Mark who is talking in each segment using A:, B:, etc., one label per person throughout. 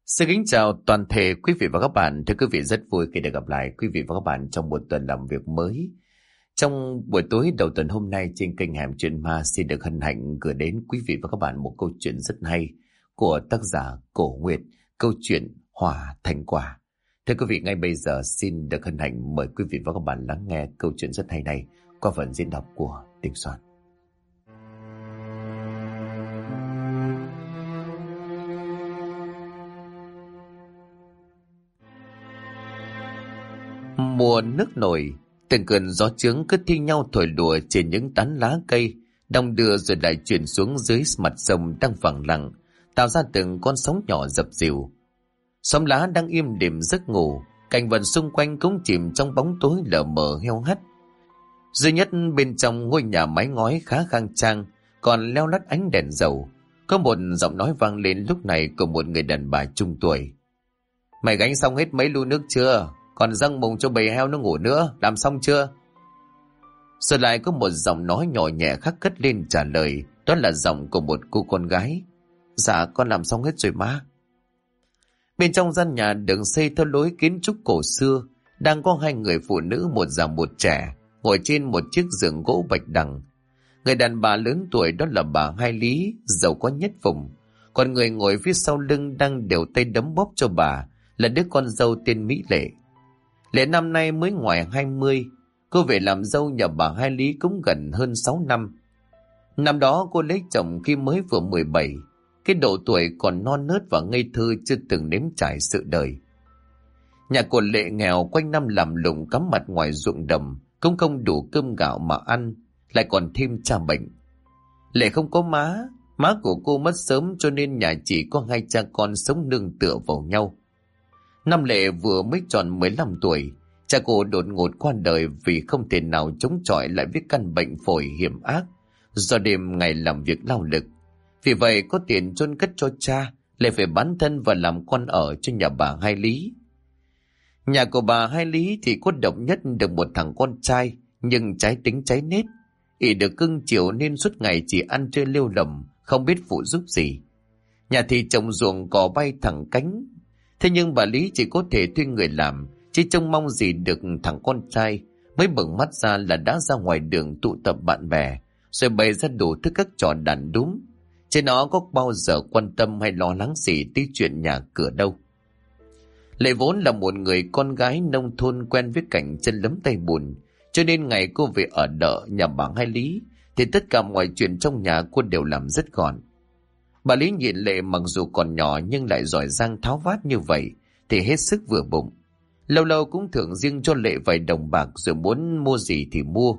A: Xin kính chào toàn thể quý vị và các bạn. Thưa quý vị, rất vui khi được gặp lại quý vị và các bạn trong một tuần làm việc mới. Trong buổi tối đầu tuần hôm nay trên kênh Hẻm Chuyện Ma xin được hân hạnh gửi đến quý vị và các bạn một câu chuyện rất hay của tác giả Cổ Nguyệt, câu chuyện Hỏa Thành Quả. Thưa quý vị, ngay bây giờ xin được hân hạnh mời quý vị và các bạn lắng nghe câu chuyện rất hay này qua phần diễn đọc của Đình Soạn. Mùa nước nổi, từng cơn gió chướng cứ thi nhau thổi lùa trên những tán lá cây, đong đưa rồi lại chuyển xuống dưới mặt sông đang phẳng lặng, tạo ra từng con sóng nhỏ dập dìu. Xóm lá đang im đềm giấc ngủ, cảnh vật xung quanh cũng chìm trong bóng tối lờ mờ heo hắt. Duy nhất bên trong ngôi nhà mái ngói khá khang trang, còn leo lắt ánh đèn dầu, có một giọng nói vang lên lúc này của một người đàn bà trung tuổi. Mày gánh xong hết mấy lu nước chưa? Còn răng mùng cho bầy heo nó ngủ nữa, làm xong chưa? Rồi lại có một giọng nói nhỏ nhẹ khác cất lên trả lời, đó là giọng của một cô con gái. Dạ, con làm xong hết rồi má. Bên trong gian nhà được xây theo lối kiến trúc cổ xưa, đang có hai người phụ nữ, một già một trẻ, ngồi trên một chiếc giường gỗ bạch đằng. Người đàn bà lớn tuổi đó là bà Hai Lý, giàu có nhất vùng. Còn người ngồi phía sau lưng đang đều tay đấm bóp cho bà là đứa con dâu tên Mỹ Lệ. Lệ năm nay mới ngoài 20, cô về làm dâu nhà bà Hai Lý cũng gần hơn 6 năm. Năm đó cô lấy chồng khi mới vừa 17, cái độ tuổi còn non nớt và ngây thơ chưa từng nếm trải sự đời. Nhà của Lệ nghèo, quanh năm làm lụng cắm mặt ngoài ruộng đồng, cũng không đủ cơm gạo mà ăn, lại còn thêm cha bệnh. Lệ không có má của cô mất sớm cho nên nhà chỉ có hai cha con sống nương tựa vào nhau. Năm Lệ vừa mới tròn 15 tuổi, cha cô đột ngột qua đời vì không thể nào chống chọi lại với căn bệnh phổi hiểm ác do đêm ngày làm việc lao lực. Vì vậy có tiền chôn cất cho cha, Lệ phải bán thân và làm con ở cho nhà bà Hai Lý. Nhà của bà Hai Lý thì có độc nhất được một thằng con trai, nhưng trái tính trái nết, ỷ được cưng chiều nên suốt ngày chỉ ăn chơi lêu lỏng, không biết phụ giúp gì. Nhà thì trồng ruộng cỏ bay thẳng cánh. Thế nhưng bà Lý chỉ có thể thuê người làm, chứ trông mong gì được thằng con trai mới bừng mắt ra là đã ra ngoài đường tụ tập bạn bè, rồi bày ra đủ thứ các trò đàn đúm. Chứ nó có bao giờ quan tâm hay lo lắng gì tới chuyện nhà cửa đâu. Lệ vốn là một người con gái nông thôn quen với cảnh chân lấm tay bùn, cho nên ngày cô về ở đợ nhà bà Hai Lý thì tất cả mọi chuyện trong nhà cô đều làm rất gọn. Bà Lý nhìn Lệ mặc dù còn nhỏ nhưng lại giỏi giang tháo vát như vậy thì hết sức vừa bụng. Lâu lâu cũng thưởng riêng cho Lệ vài đồng bạc, rồi muốn mua gì thì mua.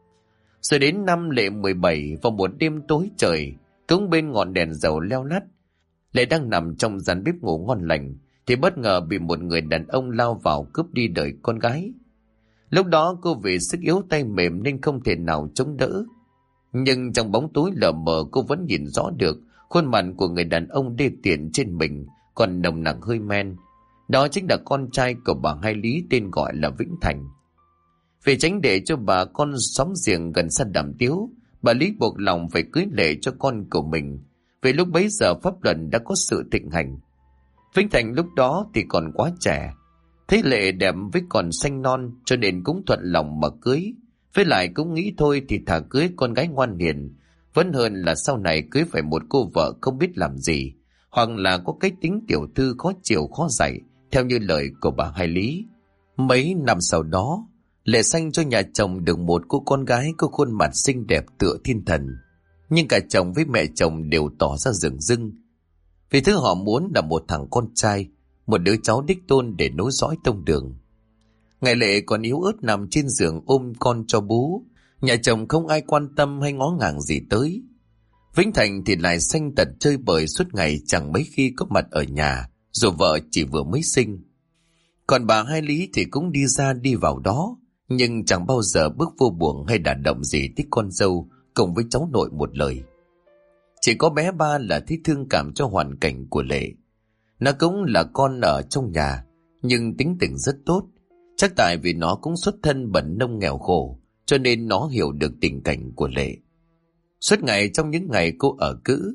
A: Rồi đến năm Lệ 17, vào một đêm tối trời, cũng bên ngọn đèn dầu leo lắt, Lệ đang nằm trong gian bếp ngủ ngon lành thì bất ngờ bị một người đàn ông lao vào cướp đi đời con gái. Lúc đó cô vì sức yếu tay mềm nên không thể nào chống đỡ. Nhưng trong bóng tối lờ mờ cô vẫn nhìn rõ được khuôn mặt của người đàn ông đê tiện trên mình còn nồng nặc hơi men. Đó chính là con trai của bà Hai Lý, tên gọi là Vĩnh Thành. Vì tránh để cho bà con xóm giềng gần xa đàm tiếu, bà Lý buộc lòng phải cưới Lệ cho con của mình. Vì lúc bấy giờ pháp luật đã có sự thịnh hành. Vĩnh Thành lúc đó thì còn quá trẻ, thấy Lệ đẹp với còn xanh non cho nên cũng thuận lòng mà cưới. Với lại cũng nghĩ thôi thì thà cưới con gái ngoan hiền, vẫn hơn là sau này cưới phải một cô vợ không biết làm gì, hoặc là có cái tính tiểu thư khó chiều khó dạy, theo như lời của bà Hai Lý. Mấy năm sau đó, Lệ sanh cho nhà chồng được một cô con gái có khuôn mặt xinh đẹp tựa thiên thần. Nhưng cả chồng với mẹ chồng đều tỏ ra rừng rưng, vì thứ họ muốn là một thằng con trai, một đứa cháu đích tôn để nối dõi tông đường. Ngày Lệ còn yếu ớt nằm trên giường ôm con cho bú, nhà chồng không ai quan tâm hay ngó ngàng gì tới. Vĩnh Thành thì lại sanh tật chơi bời suốt ngày, chẳng mấy khi có mặt ở nhà, dù vợ chỉ vừa mới sinh. Còn bà Hai Lý thì cũng đi ra đi vào đó, nhưng chẳng bao giờ bước vô buồng hay đả động gì tới con dâu cùng với cháu nội một lời. Chỉ có bé Ba là thấy thương cảm cho hoàn cảnh của Lệ. Nó cũng là con ở trong nhà, nhưng tính tình rất tốt. Chắc tại vì nó cũng xuất thân bần nông nghèo khổ, cho nên nó hiểu được tình cảnh của Lệ. Suốt ngày trong những ngày cô ở cữ,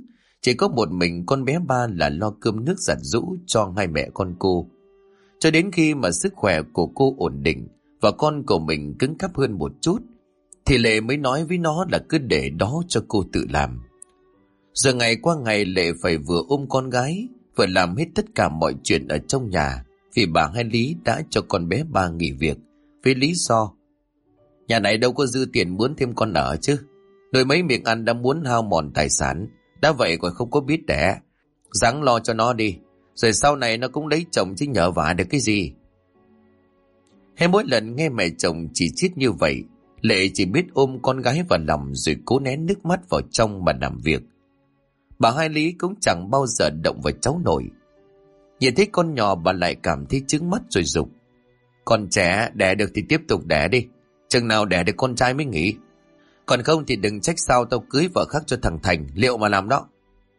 A: Chỉ có một mình con bé Ba là lo cơm nước giặt giũ cho hai mẹ con cô. Cho đến khi mà sức khỏe của cô ổn định và con của mình cứng cáp hơn một chút, thì Lệ mới nói với nó là cứ để đó cho cô tự làm. Giờ ngày qua ngày Lệ phải vừa ôm con gái, vừa làm hết tất cả mọi chuyện ở trong nhà, vì bà Hai Lý đã cho con bé Ba nghỉ việc, với lý do nhà này đâu có dư tiền muốn thêm con ở chứ. Đôi mấy miệng ăn đã muốn hao mòn tài sản, đã vậy còn không có biết đẻ. Ráng lo cho nó đi, rồi sau này nó cũng lấy chồng chứ nhờ vả được cái gì. Hay mỗi lần nghe mẹ chồng chỉ trích như vậy, Lệ chỉ biết ôm con gái vào lòng rồi cố nén nước mắt vào trong mà làm việc. Bà Hai Lý cũng chẳng bao giờ động vào cháu nội. Nhìn thấy con nhỏ bà lại cảm thấy trứng mắt rồi giục: Con trẻ đẻ được thì tiếp tục đẻ đi, chừng nào đẻ được con trai mới nghỉ. Còn không thì đừng trách sao tao cưới vợ khác cho thằng Thành, liệu mà làm đó.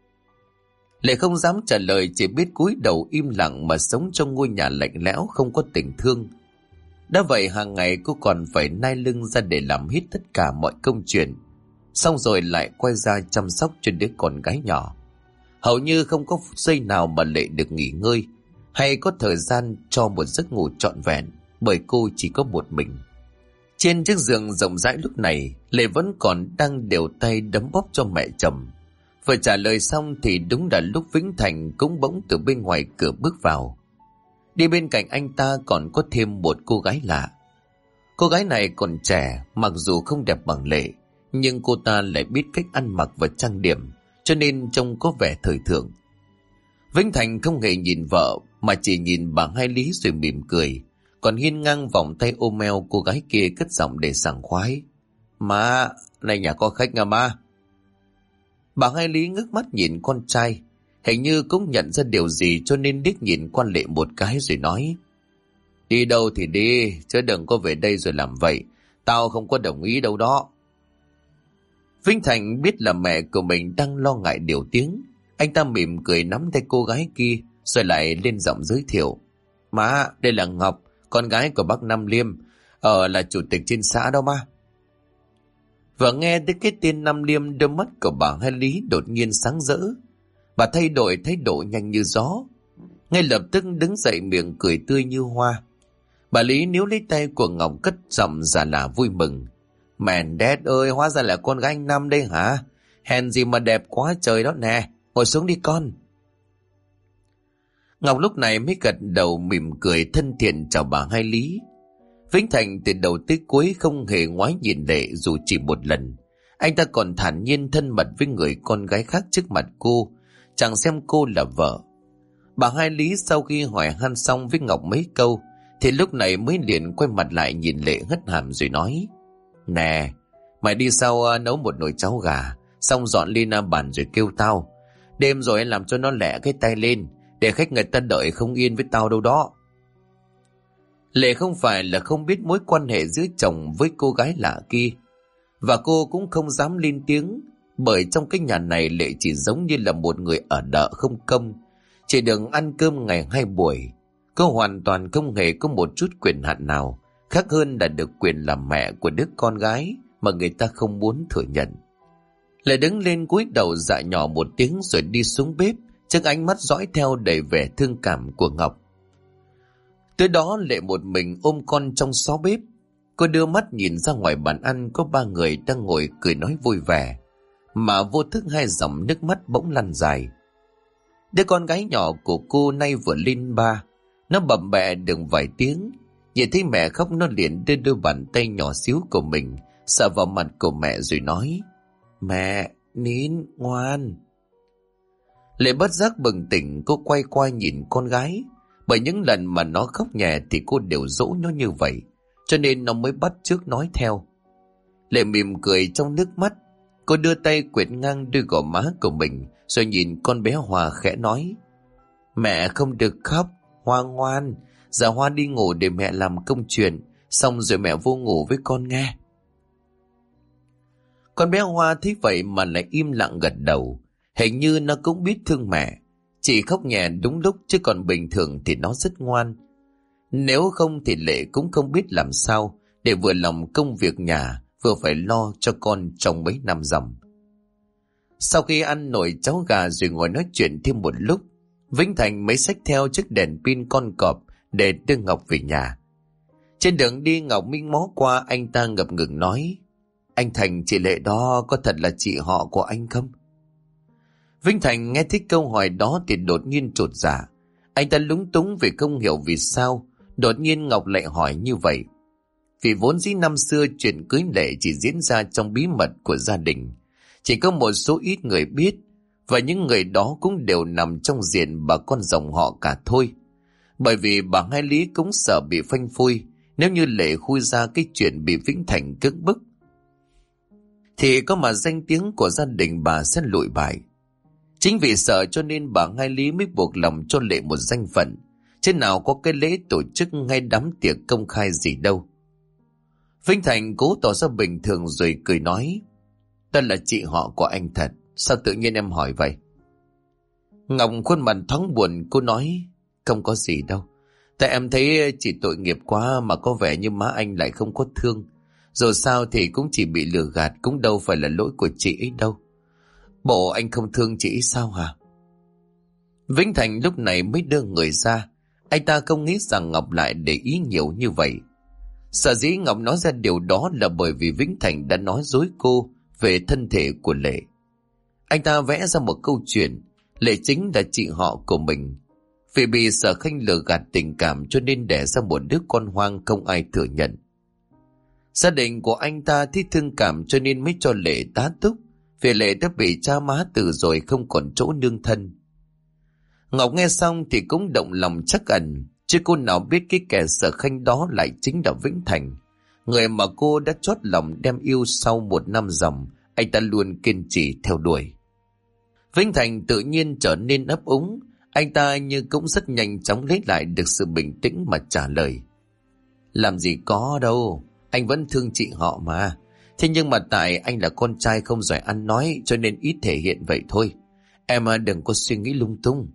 A: Lệ không dám trả lời, chỉ biết cúi đầu im lặng mà sống trong ngôi nhà lạnh lẽo không có tình thương. Đã vậy hàng ngày cô còn phải nai lưng ra để làm hết tất cả mọi công chuyện, xong rồi lại quay ra chăm sóc cho đứa con gái nhỏ. Hầu như không có phút giây nào mà Lệ được nghỉ ngơi hay có thời gian cho một giấc ngủ trọn vẹn, bởi cô chỉ có một mình. Trên chiếc giường rộng rãi lúc này, Lệ vẫn còn đang đều tay đấm bóp cho mẹ chồng. Vừa trả lời xong thì đúng là lúc Vĩnh Thành cũng bỗng từ bên ngoài cửa bước vào. Đi bên cạnh anh ta còn có thêm một cô gái lạ. Cô gái này còn trẻ, mặc dù không đẹp bằng Lệ, nhưng cô ta lại biết cách ăn mặc và trang điểm, cho nên trông có vẻ thời thượng. Vĩnh Thành không hề nhìn vợ mà chỉ nhìn bà Hai Lý rồi mỉm cười, còn hiên ngang vòng tay ôm eo cô gái kia cất giọng để sảng khoái: Má, này nhà có khách à má? Bà Hai Lý ngước mắt nhìn con trai, hình như cũng nhận ra điều gì cho nên liếc nhìn qua Lệ một cái rồi nói: Đi đâu thì đi, chứ đừng có về đây rồi làm vậy, tao không có đồng ý đâu đó. Vĩnh Thành biết là mẹ của mình đang lo ngại điều tiếng. Anh ta mỉm cười nắm tay cô gái kia rồi lại lên giọng giới thiệu: Má, đây là Ngọc, con gái của bác Nam Liêm, là chủ tịch trên xã đó má. Vừa nghe tới cái tên Nam Liêm, đôi mắt của bà Hai Lý đột nhiên sáng rỡ. Bà thay đổi thái độ nhanh như gió, ngay lập tức đứng dậy miệng cười tươi như hoa. Bà Lý níu lấy tay của Ngọc cất giọng già là vui mừng: Mèn đét ơi, hóa ra là con gái anh Năm đây hả? Hèn gì mà đẹp quá trời đó nè, ngồi xuống đi con. Ngọc lúc này mới gật đầu mỉm cười thân thiện chào bà Hai Lý. Vĩnh Thành từ đầu tới cuối không hề ngoái nhìn Lệ dù chỉ một lần. Anh ta còn thản nhiên thân mật với người con gái khác trước mặt cô, chẳng xem cô là vợ. Bà Hai Lý sau khi hỏi han xong với Ngọc mấy câu thì lúc này mới liền quay mặt lại nhìn Lệ hất hàm rồi nói: Nè, mày đi sau nấu một nồi cháo gà, xong dọn lên bàn rồi kêu tao. Đêm rồi làm cho nó lẹ cái tay lên, để khách người ta đợi không yên với tao đâu đó. Lệ không phải là không biết mối quan hệ giữa chồng với cô gái lạ kia, và cô cũng không dám lên tiếng, bởi trong cái nhà này Lệ chỉ giống như là một người ở đợ không công, chỉ được ăn cơm ngày 2 buổi. Cô hoàn toàn không hề có một chút quyền hạn nào khác hơn là được quyền làm mẹ của đứa con gái mà người ta không muốn thừa nhận. Lệ đứng lên cúi đầu dạ nhỏ một tiếng rồi đi xuống bếp, trước ánh mắt dõi theo đầy vẻ thương cảm của Ngọc. Tới đó Lệ một mình ôm con trong xó bếp. Cô đưa mắt nhìn ra ngoài bàn ăn, có 3 người đang ngồi cười nói vui vẻ, mà vô thức 2 dòng nước mắt bỗng lăn dài. Đứa con gái nhỏ của cô nay vừa lên 3, nó bầm bẹ được vài tiếng. Nhìn thấy mẹ khóc, nó liền đưa đôi bàn tay nhỏ xíu của mình sờ vào mặt của mẹ rồi nói: Mẹ, nín, ngoan. Lệ bất giác bừng tỉnh, cô quay qua nhìn con gái. Bởi những lần mà nó khóc nhè thì cô đều dỗ nó như vậy, cho nên nó mới bắt chước nói theo. Lệ mỉm cười trong nước mắt. Cô đưa tay quệt ngang đôi gò má của mình rồi nhìn con bé Hoa khẽ nói: Mẹ không được khóc, Hoa ngoan. Giờ Hoa đi ngủ để mẹ làm công chuyện, xong rồi mẹ vô ngủ với con nghe. Con bé Hoa thấy vậy mà lại im lặng gật đầu. Hình như nó cũng biết thương mẹ, chỉ khóc nhẹ đúng lúc, chứ còn bình thường thì nó rất ngoan. Nếu không thì Lệ cũng không biết làm sao để vừa lòng công việc nhà, vừa phải lo cho con trong mấy năm ròng. Sau khi ăn nồi cháo gà rồi ngồi nói chuyện thêm một lúc, Vĩnh Thành mới xách theo chiếc đèn pin con cọp để đưa Ngọc về nhà. Trên đường đi Ngọc Minh mó qua, anh ta ngập ngừng nói: "Anh Thành, chị Lệ đó có thật là chị họ của anh không?" Vĩnh Thành nghe thấy câu hỏi đó thì đột nhiên chột dạ. Anh ta lúng túng vì không hiểu vì sao đột nhiên Ngọc lại hỏi như vậy. Vì vốn dĩ năm xưa chuyện cưới Lệ chỉ diễn ra trong bí mật của gia đình, chỉ có một số ít người biết, và những người đó cũng đều nằm trong diện bà con dòng họ cả thôi. Bởi vì bà Hai Lý cũng sợ bị phanh phui nếu như Lệ khui ra cái chuyện bị Vĩnh Thành cưỡng bức, thì có mà danh tiếng của gia đình bà sẽ lụi bại. Chính vì sợ cho nên bà Hai Lý mới buộc lòng cho Lệ một danh phận, chứ nào có cái lễ tổ chức hay đám tiệc công khai gì đâu. Vĩnh Thành cố tỏ ra bình thường rồi cười nói: "Ta là chị họ của anh thật, sao tự nhiên em hỏi vậy?" Ngọc khuôn mặt thoáng buồn, cô nói: "Không có gì đâu, tại em thấy chỉ tội nghiệp quá mà có vẻ như má anh lại không có thương. Dù sao thì cũng chỉ bị lừa gạt, cũng đâu phải là lỗi của chị ấy đâu. Bộ anh không thương chị ấy sao hả?" Vĩnh Thành lúc này mới đưa người ra. Anh ta không nghĩ rằng Ngọc lại để ý nhiều như vậy. Sở dĩ Ngọc nói ra điều đó là bởi vì Vĩnh Thành đã nói dối cô về thân thể của Lệ. Anh ta vẽ ra một câu chuyện Lệ chính là chị họ của mình. Vì bị Sở Khanh lừa gạt tình cảm cho nên đẻ ra một đứa con hoang không ai thừa nhận. Gia đình của anh ta thấy thương cảm cho nên mới cho Lệ tá túc, vì Lệ đã bị cha má từ rồi không còn chỗ nương thân. Ngọc nghe xong thì cũng động lòng trắc ẩn, chứ cô nào biết cái kẻ Sở Khanh đó lại chính là Vĩnh Thành, người mà cô đã chót lòng đem yêu sau 1 năm ròng. Anh ta luôn kiên trì theo đuổi. Vĩnh Thành tự nhiên trở nên ấp úng. Anh ta như cũng rất nhanh chóng lấy lại được sự bình tĩnh mà trả lời: "Làm gì có đâu, anh vẫn thương chị họ mà. Thế nhưng mà tại anh là con trai không giỏi ăn nói cho nên ít thể hiện vậy thôi. Em đừng có suy nghĩ lung tung."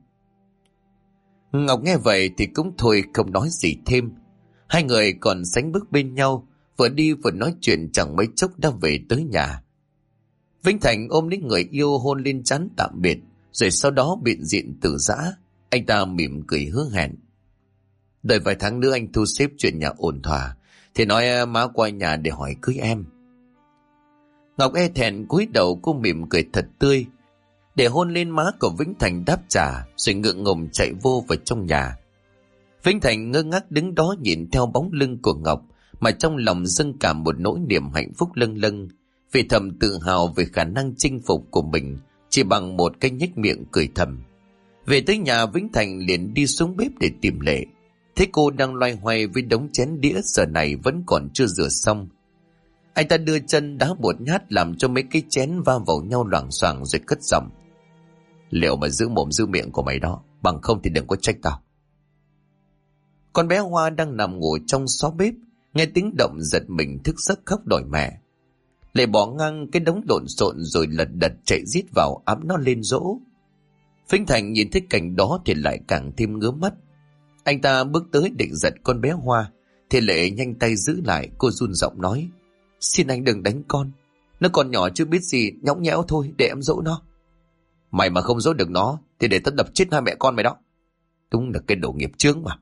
A: Ngọc nghe vậy thì cũng thôi không nói gì thêm. Hai người còn sánh bước bên nhau, vừa đi vừa nói chuyện chẳng mấy chốc đã về tới nhà. Vĩnh Thành ôm lấy người yêu hôn lên trán tạm biệt, rồi sau đó biện diện từ giã. Anh ta mỉm cười hứa hẹn: "Đợi vài tháng nữa anh thu xếp chuyện nhà ổn thỏa thì nói má qua nhà để hỏi cưới em." Ngọc e thẹn cúi đầu, cô mỉm cười thật tươi để hôn lên má của Vĩnh Thành đáp trả, rồi ngượng ngùng chạy vô vào trong nhà. Vĩnh Thành ngơ ngác đứng đó nhìn theo bóng lưng của Ngọc mà trong lòng dâng cảm một nỗi niềm hạnh phúc lâng lâng, vì thầm tự hào về khả năng chinh phục của mình chỉ bằng một cái nhếch miệng cười thầm. Về tới nhà, Vĩnh Thành liền đi xuống bếp để tìm Lệ. Thấy cô đang loay hoay với đống chén đĩa giờ này vẫn còn chưa rửa xong. Anh ta đưa chân đá một nhát làm cho mấy cái chén va vào nhau loảng xoảng rồi cất giọng: "Liệu mà giữ mồm giữ miệng của mày đó, bằng không thì đừng có trách tao." Con bé Hoa đang nằm ngủ trong xó bếp, nghe tiếng động giật mình thức giấc khóc đòi mẹ. Lệ bỏ ngang cái đống lộn xộn rồi lật đật chạy rít vào ẵm nó lên dỗ. Vĩnh Thành nhìn thấy cảnh đó thì lại càng thêm ngứa mắt. Anh ta bước tới định giật con bé Hoa thì Lệ nhanh tay giữ lại. Cô run giọng nói: "Xin anh đừng đánh con, nó còn nhỏ chưa biết gì, nhõng nhẽo thôi, để em dỗ nó." "Mày mà không dỗ được nó thì để tao đập chết hai mẹ con mày đó. Đúng là cái đồ nghiệp chướng mà."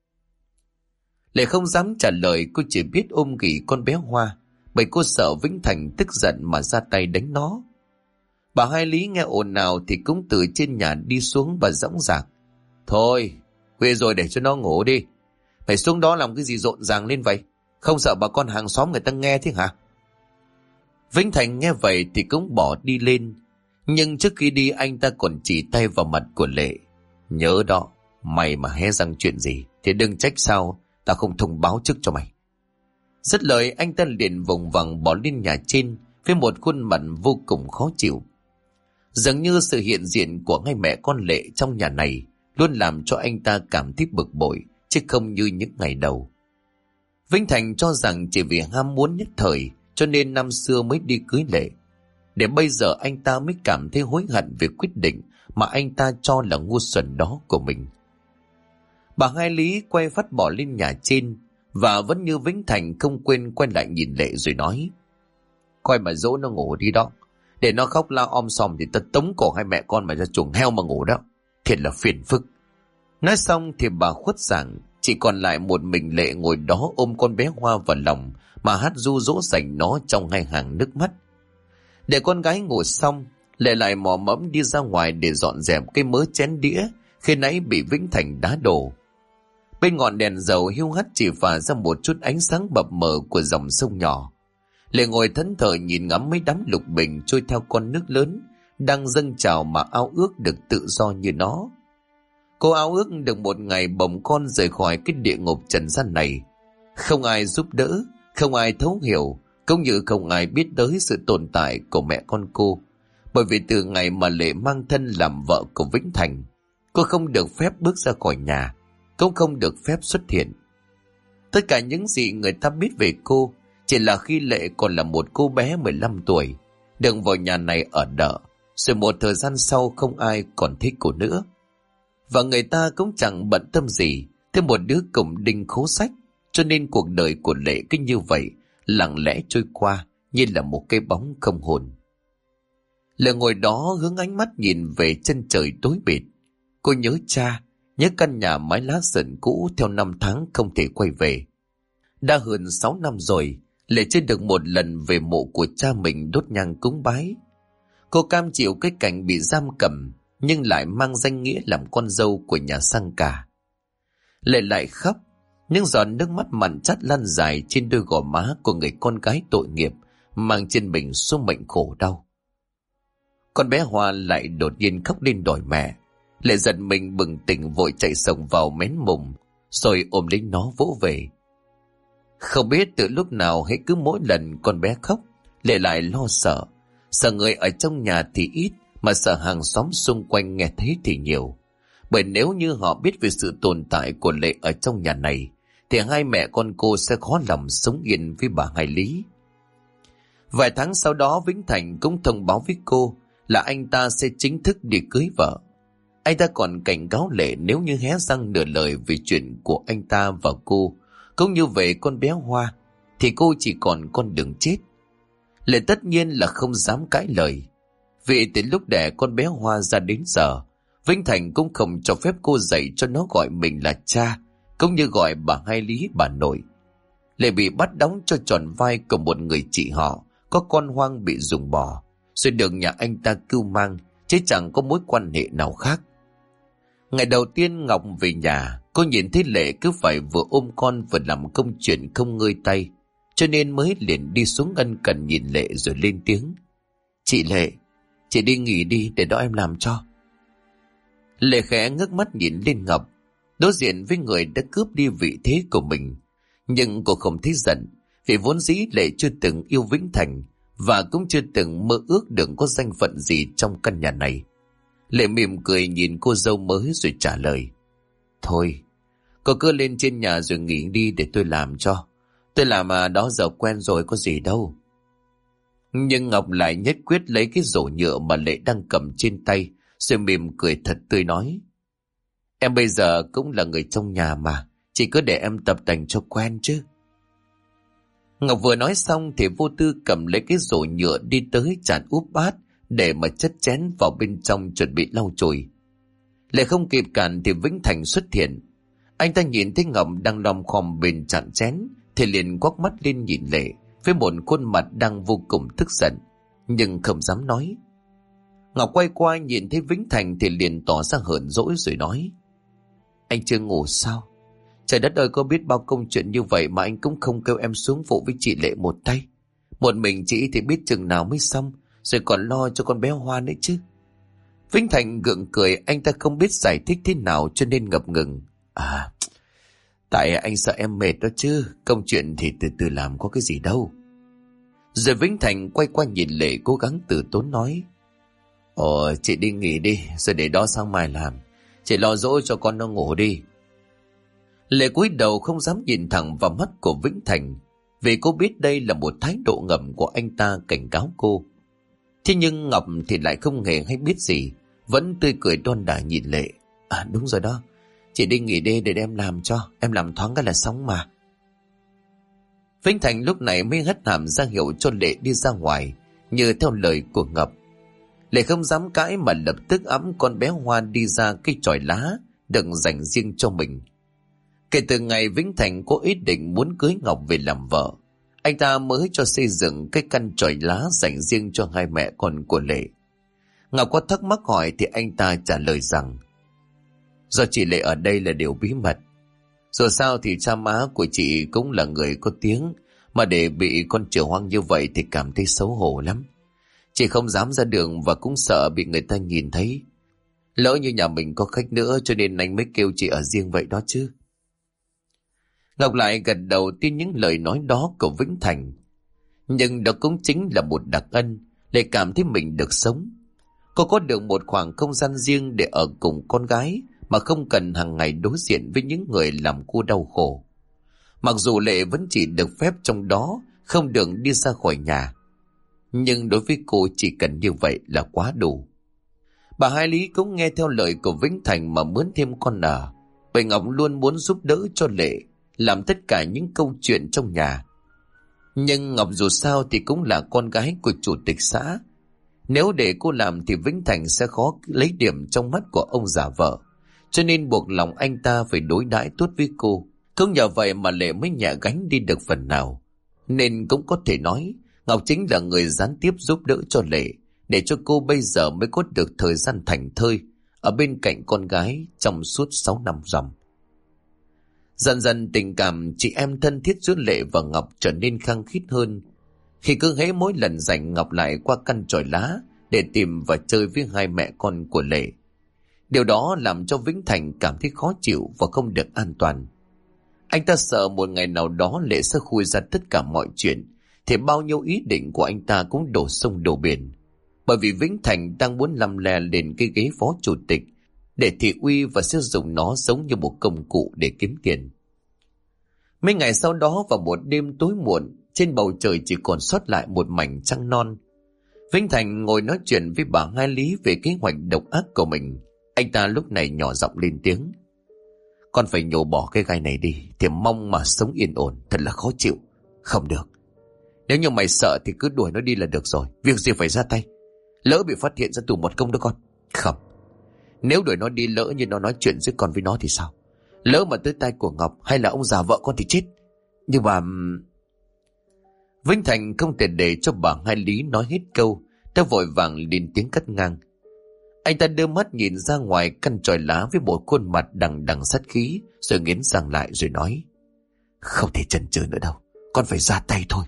A: Lệ không dám trả lời, cô chỉ biết ôm ghì con bé Hoa, bởi cô sợ Vĩnh Thành tức giận mà ra tay đánh nó. Bà Hai Lý nghe ồn ào thì cũng từ trên nhà đi xuống và dõng dạc: "Thôi, khuya rồi, để cho nó ngủ đi. Mày xuống đó làm cái gì rộn ràng lên vậy? Không sợ bà con hàng xóm người ta nghe thế hả?" Vĩnh Thành nghe vậy thì cũng bỏ đi lên. Nhưng trước khi đi anh ta còn chỉ tay vào mặt của Lệ: "Nhớ đó, mày mà hé răng chuyện gì thì đừng trách sao tao không thông báo trước cho mày." Dứt lời anh ta liền vùng vằng bỏ lên nhà trên với một khuôn mặt vô cùng khó chịu. Dường như sự hiện diện của ngay mẹ con Lệ trong nhà này luôn làm cho anh ta cảm thấy bực bội, chứ không như những ngày đầu. Vĩnh Thành cho rằng chỉ vì ham muốn nhất thời cho nên năm xưa mới đi cưới Lệ. Để bây giờ anh ta mới cảm thấy hối hận về quyết định mà anh ta cho là ngu xuẩn đó của mình. Bà Hai Lý quay phát bỏ lên nhà trên, và vẫn như Vĩnh Thành không quên quay lại nhìn Lệ rồi nói: "Coi mà dỗ nó ngủ đi đó. Để nó khóc la om sòm thì ta tống cổ hai mẹ con mày ra chuồng heo mà ngủ đó. Thiệt là phiền phức. Nói xong thì bà khuất dạng, chỉ còn lại một mình Lệ ngồi đó ôm con bé Hoa vào lòng mà hát ru dỗ dành nó trong hai hàng nước mắt. Để con gái ngủ xong, Lệ lại mò mẫm đi ra ngoài để dọn dẹp cái mớ chén đĩa khi nãy bị Vĩnh Thành đá đổ. Bên ngọn đèn dầu hiu hắt chỉ phả ra một chút ánh sáng mập mờ của dòng sông nhỏ. Lệ ngồi thẫn thờ nhìn ngắm mấy đám lục bình trôi theo con nước lớn đang dâng trào mà ao ước được tự do như nó. Cô ao ước được một ngày bồng con rời khỏi cái địa ngục trần gian này. Không ai giúp đỡ, không ai thấu hiểu, cũng như không ai biết tới sự tồn tại của mẹ con cô. Bởi vì từ ngày mà Lệ mang thân làm vợ của Vĩnh Thành, cô không được phép bước ra khỏi nhà, cũng không được phép xuất hiện. Tất cả những gì người ta biết về cô chỉ là khi Lệ còn là một cô bé 15 tuổi, được vào nhà này ở đợ, rồi một thời gian sau không ai còn thích cô nữa. Và người ta cũng chẳng bận tâm gì thêm một đứa cổng đinh khố sách, cho nên cuộc đời của Lệ cứ như vậy lặng lẽ trôi qua như là một cái bóng không hồn. Lệ ngồi đó hướng ánh mắt nhìn về chân trời tối mịt. Cô nhớ cha, nhớ căn nhà mái lá sờn cũ theo năm tháng không thể quay về. Đã hơn 6 năm rồi, Lệ chưa được một lần về mộ của cha mình đốt nhang cúng bái. Cô cam chịu cái cảnh bị giam cầm, nhưng lại mang danh nghĩa làm con dâu của nhà sang cả. Lệ lại khóc, những giọt nước mắt mặn chát lan dài trên đôi gò má của người con gái tội nghiệp, mang trên mình số mệnh khổ đau. Con bé Hoa lại đột nhiên khóc lên đòi mẹ. Lệ giật mình bừng tỉnh vội chạy xông vào mén mùng, rồi ôm lấy nó vỗ về. Không biết từ lúc nào hễ cứ mỗi lần con bé khóc, Lệ lại lo sợ. Sợ người ở trong nhà thì ít, mà sợ hàng xóm xung quanh nghe thấy thì nhiều. Bởi nếu như họ biết về sự tồn tại của Lệ ở trong nhà này, thì hai mẹ con cô sẽ khó lòng sống yên với bà Hai Lý. Vài tháng sau đó, Vĩnh Thành cũng thông báo với cô là anh ta sẽ chính thức đi cưới vợ. Anh ta còn cảnh cáo Lệ nếu như hé răng nửa lời về chuyện của anh ta và cô, cũng như về con bé Hoa, thì cô chỉ còn con đường chết. Lệ tất nhiên là không dám cãi lời. Vì từ lúc đẻ con bé Hoa ra đến giờ, Vĩnh Thành cũng không cho phép cô dạy cho nó gọi mình là cha, cũng như gọi bà Hai Lý bà nội. Lệ bị bắt đóng cho tròn vai của một người chị họ có con hoang bị ruồng bỏ, rồi được nhà anh ta cưu mang, chứ chẳng có mối quan hệ nào khác. Ngày đầu tiên Ngọc về nhà, cô nhìn thấy Lệ cứ phải vừa ôm con vừa làm công chuyện không ngơi tay, cho nên mới liền đi xuống ân cần nhìn Lệ rồi lên tiếng. Chị Lệ, chị đi nghỉ đi, để đó em làm cho. Lệ khẽ ngước mắt nhìn lên Ngọc, đối diện với người đã cướp đi vị thế của mình. Nhưng cô không thấy giận, vì vốn dĩ Lệ chưa từng yêu Vĩnh Thành, và cũng chưa từng mơ ước được có danh phận gì trong căn nhà này. Lệ mỉm cười nhìn cô dâu mới rồi trả lời. Thôi, cô cứ lên trên nhà rồi nghỉ đi để tôi làm cho. Tôi làm mà đó giờ quen rồi, có gì đâu. Nhưng Ngọc lại nhất quyết lấy cái rổ nhựa mà Lệ đang cầm trên tay, rồi mỉm cười thật tươi nói. Em bây giờ cũng là người trong nhà mà, chỉ cứ để em tập tành cho quen chứ. Ngọc vừa nói xong thì vô tư cầm lấy cái rổ nhựa đi tới chạn úp bát để mà chất chén vào bên trong chuẩn bị lau chùi. Lệ không kịp cản thì Vĩnh Thành xuất hiện. Anh ta nhìn thấy Ngọc đang lom khom bên chạn chén thì liền quắc mắt lên nhìn Lệ với một khuôn mặt đang vô cùng tức giận, nhưng không dám nói. Ngọc quay qua nhìn thấy Vĩnh Thành thì liền tỏ ra hờn dỗi rồi nói. Anh chưa ngủ sao? Trời đất ơi, có biết bao công chuyện như vậy mà anh cũng không kêu em xuống phụ với chị Lệ một tay. Một mình chị thì biết chừng nào mới xong, rồi còn lo cho con bé Hoa nữa chứ. Vĩnh Thành gượng cười, anh ta không biết giải thích thế nào cho nên ngập ngừng. Tại anh sợ em mệt đó chứ, công chuyện thì từ từ làm, có cái gì đâu. Rồi Vĩnh Thành quay qua nhìn Lệ cố gắng từ tốn nói. Chị đi nghỉ đi, rồi để đó sang mai làm. Chị lo dỗ cho con nó ngủ đi. Lệ cúi đầu không dám nhìn thẳng vào mắt của Vĩnh Thành, vì cô biết đây là một thái độ ngầm của anh ta cảnh cáo cô. Thế nhưng Ngọc thì lại không hề hay biết gì, vẫn tươi cười đon đả nhìn Lệ. Đúng rồi đó, chị đi nghỉ đi để em làm cho, em làm thoáng cái là xong mà. Vĩnh Thành lúc này mới hất hàm ra hiệu cho Lệ đi ra ngoài, như theo lời của Ngọc. Lệ không dám cãi mà lập tức ẵm con bé Hoa đi ra cái chòi lá đừng dành riêng cho mình. Kể từ ngày Vĩnh Thành có ý định muốn cưới Ngọc về làm vợ, anh ta mới cho xây dựng cái căn chòi lá dành riêng cho hai mẹ con của Lệ. Ngọc có thắc mắc hỏi thì anh ta trả lời rằng do chị Lệ ở đây là điều bí mật. Dù sao thì cha má của chị cũng là người có tiếng, mà để bị con chửa hoang như vậy thì cảm thấy xấu hổ lắm. Chị không dám ra đường và cũng sợ bị người ta nhìn thấy. Lỡ như nhà mình có khách nữa cho nên anh mới kêu chị ở riêng vậy đó chứ. Ngọc lại gật đầu tin những lời nói đó của Vĩnh Thành. Nhưng đó cũng chính là một đặc ân, để cảm thấy mình được sống. Cô có được một khoảng không gian riêng để ở cùng con gái mà không cần hàng ngày đối diện với những người làm cô đau khổ. Mặc dù Lệ vẫn chỉ được phép trong đó, không được đi ra khỏi nhà. Nhưng đối với cô chỉ cần như vậy là quá đủ. Bà Hai Lý cũng nghe theo lời của Vĩnh Thành mà mướn thêm con nợ. Bởi Ngọc luôn muốn giúp đỡ cho Lệ làm tất cả những câu chuyện trong nhà. Nhưng Ngọc dù sao thì cũng là con gái của chủ tịch xã. Nếu để cô làm thì Vĩnh Thành sẽ khó lấy điểm trong mắt của ông già vợ. Cho nên buộc lòng anh ta phải đối đãi tốt với cô. Cũng nhờ vậy mà Lệ mới nhẹ gánh đi được phần nào. Nên cũng có thể nói Ngọc chính là người gián tiếp giúp đỡ cho Lệ, để cho cô bây giờ mới có được thời gian thảnh thơi ở bên cạnh con gái trong suốt 6 năm ròng. Dần dần tình cảm chị em thân thiết giữa Lệ và Ngọc trở nên khăng khít hơn. Khi cứ hễ mỗi lần rảnh, Ngọc lại qua căn chòi lá để tìm và chơi với hai mẹ con của Lệ. Điều đó làm cho Vĩnh Thành cảm thấy khó chịu và không được an toàn. Anh ta sợ một ngày nào đó Lệ sẽ khui ra tất cả mọi chuyện, thì bao nhiêu ý định của anh ta cũng đổ sông đổ biển. Bởi vì Vĩnh Thành đang muốn làm lè lên cái ghế phó chủ tịch để thị uy và sử dụng nó giống như một công cụ để kiếm tiền. Mấy ngày sau đó, vào một đêm tối muộn, trên bầu trời chỉ còn sót lại một mảnh trăng non. Vĩnh Thành ngồi nói chuyện với bà Hai Lý về kế hoạch độc ác của mình. Anh ta lúc này nhỏ giọng lên tiếng: con phải nhổ bỏ cái gai này đi, thì mong mà sống yên ổn. Thật là khó chịu. Không được. Nếu như mày sợ thì cứ đuổi nó đi là được rồi. Việc gì phải ra tay. Lỡ bị phát hiện ra tù một công đó con. Không. Nếu đuổi nó đi, lỡ như nó nói chuyện với con với nó thì sao? Lỡ mà tới tay của Ngọc hay là ông già vợ con thì chết. Nhưng mà... Vĩnh Thành không thể để cho bà Hai Lý nói hết câu, đã vội vàng lên tiếng cắt ngang. Anh ta đưa mắt nhìn ra ngoài căn chòi lá với bộ khuôn mặt đằng đằng sát khí, rồi nghiến răng lại rồi nói: không thể chần chừ nữa đâu, con phải ra tay thôi.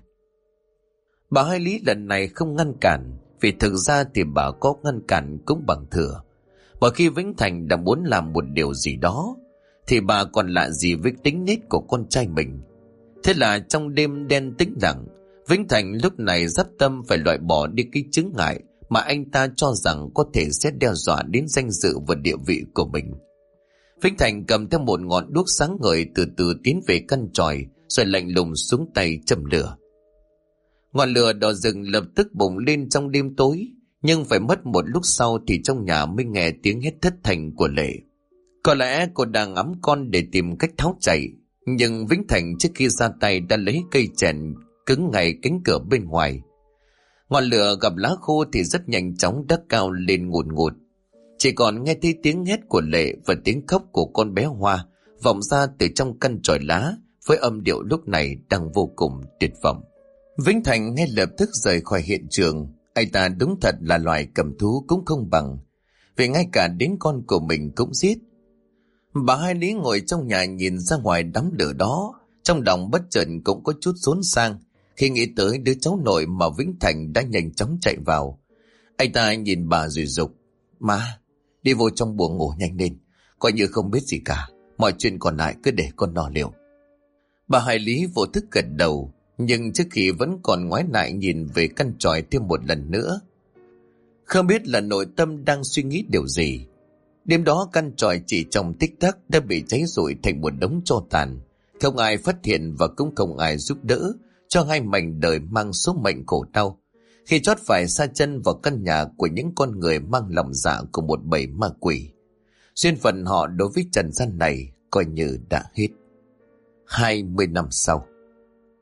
A: Bà Hai Lý lần này không ngăn cản, vì thực ra thì bà có ngăn cản cũng bằng thừa. Bởi khi Vĩnh Thành đã muốn làm một điều gì đó, thì bà còn lạ gì với tính nết của con trai mình. Thế là trong đêm đen tĩnh lặng, Vĩnh Thành lúc này dắp tâm phải loại bỏ đi cái chướng ngại mà anh ta cho rằng có thể sẽ đe dọa đến danh dự và địa vị của mình. Vĩnh Thành cầm theo một ngọn đuốc sáng ngời từ từ tiến về căn chòi, rồi lạnh lùng xuống tay châm lửa. Ngọn lửa đỏ rừng lập tức bùng lên trong đêm tối, nhưng phải mất một lúc sau thì trong nhà mới nghe tiếng hét thất thanh của Lệ. Có lẽ cô đang ẵm con để tìm cách tháo chạy, nhưng Vĩnh Thành trước khi ra tay đã lấy cây chèn cứng ngay cánh cửa bên ngoài. Ngọn lửa gặp lá khô thì rất nhanh chóng đắc cao lên ngùn ngụt. Chỉ còn nghe thấy tiếng hét của Lệ và tiếng khóc của con bé Hoa vọng ra từ trong căn chòi lá, với âm điệu lúc này đang vô cùng tuyệt vọng. Vĩnh Thành ngay lập tức rời khỏi hiện trường. Anh ta đúng thật là loài cầm thú cũng không bằng, vì ngay cả đến con của mình cũng giết. Bà Hai Lý ngồi trong nhà nhìn ra ngoài đám lửa đó, trong lòng bất chợt cũng có chút xốn sang khi nghĩ tới đứa cháu nội mà Vĩnh Thành đã nhanh chóng chạy vào. Anh ta nhìn bà rồi dục: má, đi vô trong buồng ngủ nhanh lên, coi như không biết gì cả, mọi chuyện còn lại cứ để con lo liệu. Bà Hai Lý vô thức gật đầu, nhưng trước khi vẫn còn ngoái lại nhìn về căn chòi thêm một lần nữa. Không biết là nội tâm đang suy nghĩ điều gì. Đêm đó căn chòi chỉ trong tích tắc đã bị cháy rụi thành một đống tro tàn. Không ai phát hiện và cũng không ai giúp đỡ cho hai mảnh đời mang số mệnh khổ đau, khi chót phải sa chân vào căn nhà của những con người mang lòng dạ của một bầy ma quỷ. Duyên phận họ đối với trần gian này coi như đã hết. 20 năm sau.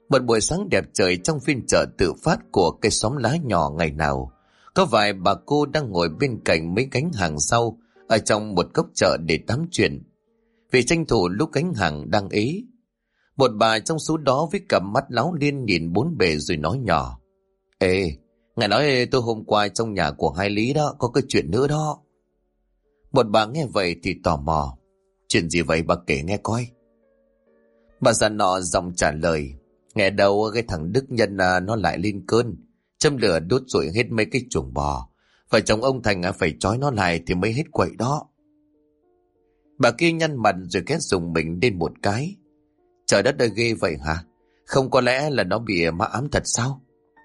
A: Một buổi sáng đẹp trời trong phiên chợ tự phát của cây xóm lá nhỏ ngày nào, có vài bà cô đang ngồi bên cạnh mấy gánh hàng sau ở trong một góc chợ để tám chuyện. Vì tranh thủ lúc gánh hàng đang ế, một bà trong số đó với cặp mắt láo liên nhìn bốn bề rồi nói nhỏ: Ê, ngài nói tôi hôm qua trong nhà của hai Lý đó có cái chuyện nữa đó. Một bà nghe vậy thì tò mò: Chuyện gì vậy bà kể nghe coi. Bà già nọ giọng trả lời: Nghe đâu cái thằng Đức Nhân nó lại lên cơn, châm lửa đốt rụi hết mấy cái chuồng bò. Vợ chồng ông Thành phải trói nó lại thì mới hết quậy đó. Bà kia nhăn mặt rồi ghét dùng mình lên một cái. Trời đất ơi, ghê vậy hả? Không có lẽ là nó bị ma ám thật sao?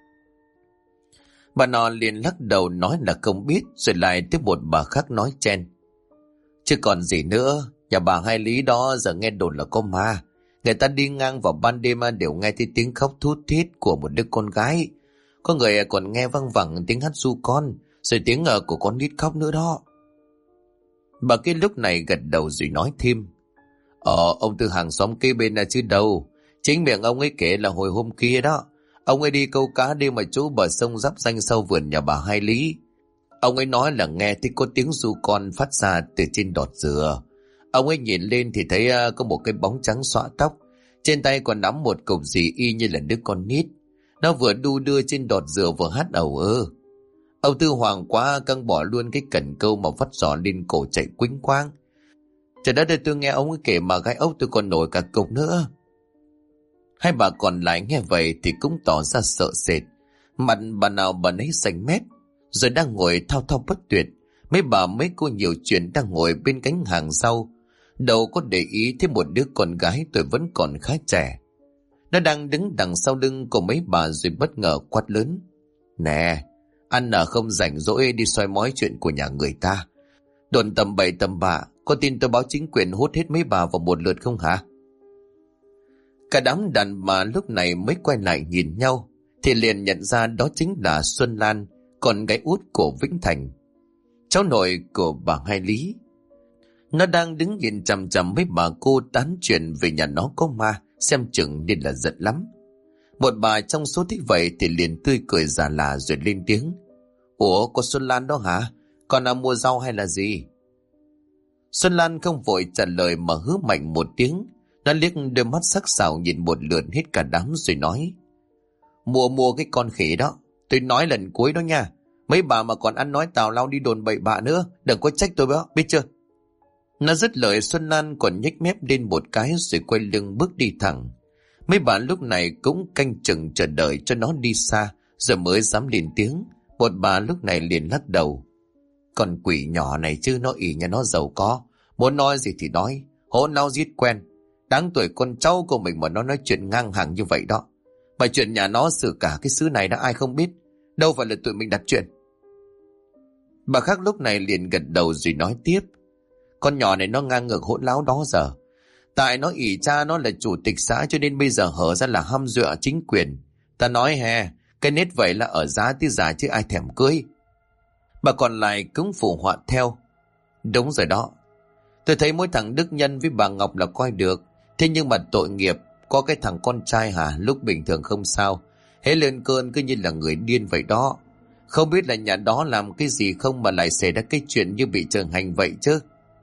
A: Bà nọ liền lắc đầu nói là không biết, rồi lại tiếp một bà khác nói chen: Chứ còn gì nữa, nhà bà hai Lý đó giờ nghe đồn là có ma. Người ta đi ngang vào ban đêm đều nghe thấy tiếng khóc thút thít của một đứa con gái. Có người còn nghe văng vẳng tiếng hát ru con, rồi tiếng của con nít khóc nữa đó. Bà kia lúc này gật đầu rồi nói thêm: Ông từ hàng xóm kế bên là chứ đâu. Chính miệng ông ấy kể là hồi hôm kia đó, ông ấy đi câu cá đêm ở chỗ bờ sông giáp ranh sau vườn nhà bà hai Lý. Ông ấy nói là nghe thấy có tiếng ru con phát ra từ trên đọt dừa. Ông ấy nhìn lên thì thấy có một cái bóng trắng xõa tóc, trên tay còn nắm một cục gì y như là đứa con nít. Nó vừa đu đưa trên đọt dừa vừa hát ẩu ơ. Ông Tư hoàng quá căng bỏ luôn cái cần câu mà vắt giỏ lên cổ chạy quýnh quáng. Trời đất ơi, tôi nghe ông ấy kể mà gai ốc tôi còn nổi cả cục nữa. Hai bà còn lại nghe vậy thì cũng tỏ ra sợ sệt, mặt bà nào bà nấy xanh mét, rồi đang ngồi thao thao bất tuyệt. Mấy cô nhiều chuyện đang ngồi bên cánh hàng sau, đâu có để ý thấy một đứa con gái tuổi vẫn còn khá trẻ. Nó đang đứng đằng sau lưng của mấy bà rồi bất ngờ quát lớn: Nè, ăn không rảnh rỗi đi soi mói chuyện của nhà người ta. Đồn tầm bậy tầm bạ, có tin tôi báo chính quyền hút hết mấy bà vào một lượt không hả? Cả đám đàn bà lúc này mới quay lại nhìn nhau, thì liền nhận ra đó chính là Xuân Lan, con gái út của Vĩnh Thành, cháu nội của bà hai Lý. Nó đang đứng nhìn chằm chằm mấy bà cô tán chuyện về nhà nó có ma, xem chừng nên là giận lắm. Một bà trong số thích vậy thì liền tươi cười giả lả rồi lên tiếng: Ủa, có Xuân Lan đó hả? Con mua rau hay là gì? Xuân Lan không vội trả lời mà hứ mạnh một tiếng. Nó liếc đôi mắt sắc sảo nhìn một lượt hết cả đám rồi nói: Mua cái con khỉ đó. Tôi nói lần cuối đó nha. Mấy bà mà còn ăn nói tào lao đi đồn bậy bạ nữa, đừng có trách tôi đó, biết chưa? Nó dứt lời, Xuân Lan còn nhếch mép lên một cái rồi quay lưng bước đi thẳng. Mấy bà lúc này cũng canh chừng chờ đợi cho nó đi xa rồi mới dám lên tiếng. Một bà lúc này liền lắc đầu: Con quỷ nhỏ này chứ, nó ỷ nhà nó giàu có, muốn nói gì thì nói, hỗn láo giết quen. Đáng tuổi con cháu của mình mà nó nói chuyện ngang hàng như vậy đó. Mà chuyện nhà nó xử cả cái xứ này đã ai không biết, đâu phải là tụi mình đặt chuyện. Bà khác lúc này liền gật đầu rồi nói tiếp: Con nhỏ này nó ngang ngược hỗn láo đó giờ. Tại nó ỷ cha nó là chủ tịch xã cho nên bây giờ hở ra là hăm dọa chính quyền. Ta nói hè, cái nết vậy là ở giá tí già chứ ai thèm cưới. Bà còn lại cũng phụ họa theo: Đúng rồi đó. Tôi thấy mỗi thằng Đức Nhân với bà Ngọc là coi được. Thế nhưng mà tội nghiệp, có cái thằng con trai hả, lúc bình thường không sao, hễ lên cơn cứ như là người điên vậy đó. Không biết là nhà đó làm cái gì không mà lại xảy ra cái chuyện như bị trừng hành vậy chứ.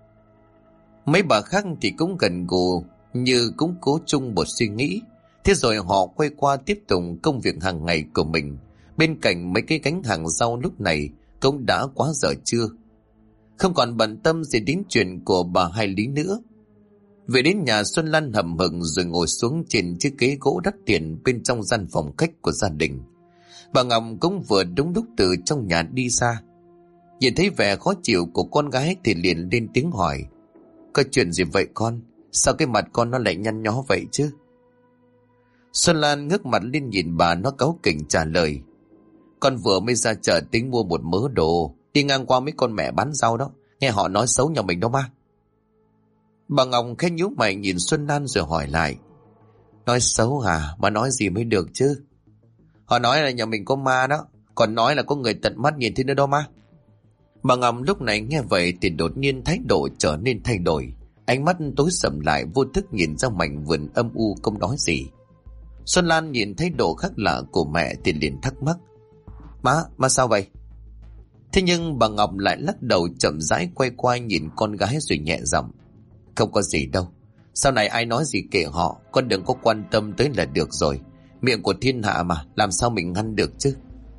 A: Mấy bà khác thì cũng gần gù, như cũng cố chung một suy nghĩ. Thế rồi họ quay qua tiếp tục công việc hàng ngày của mình. Bên cạnh mấy cái gánh hàng rau lúc này cũng đã quá giờ trưa, không còn bận tâm gì đến chuyện của bà hai Lý nữa. Về đến nhà, Xuân Lan hầm hực rồi ngồi xuống trên chiếc ghế gỗ đắt tiền bên trong gian phòng khách của gia đình. Bà Ngọc cũng vừa đúng lúc từ trong nhà đi ra, nhìn thấy vẻ khó chịu của con gái thì liền lên tiếng hỏi: Có chuyện gì vậy con? Sao cái mặt con nó lại nhăn nhó vậy chứ? Xuân Lan ngước mặt lên nhìn bà, nó cáu kỉnh trả lời: Con vừa mới ra chợ tính mua một mớ đồ, đi ngang qua mấy con mẹ bán rau đó, nghe họ nói xấu nhà mình đó ma. Bà Ngọc khẽ nhíu mày nhìn Xuân Lan rồi hỏi lại: Nói xấu hả? Mà nói gì mới được chứ? Họ nói là nhà mình có ma đó, còn nói là có người tận mắt nhìn thấy nữa đó ma. Bà Ngọc lúc này nghe vậy thì đột nhiên thái độ trở nên thay đổi, ánh mắt tối sầm lại, vô thức nhìn ra mảnh vườn âm u không nói gì. Xuân Lan nhìn thấy độ khác lạ của mẹ thì liền thắc mắc. Má sao vậy? Thế nhưng bà Ngọc lại lắc đầu chậm rãi quay qua nhìn con gái rồi nhẹ giọng. Không có gì đâu. Sau này ai nói gì kệ họ, con đừng có quan tâm tới là được rồi. Miệng của thiên hạ mà, làm sao mình ngăn được chứ?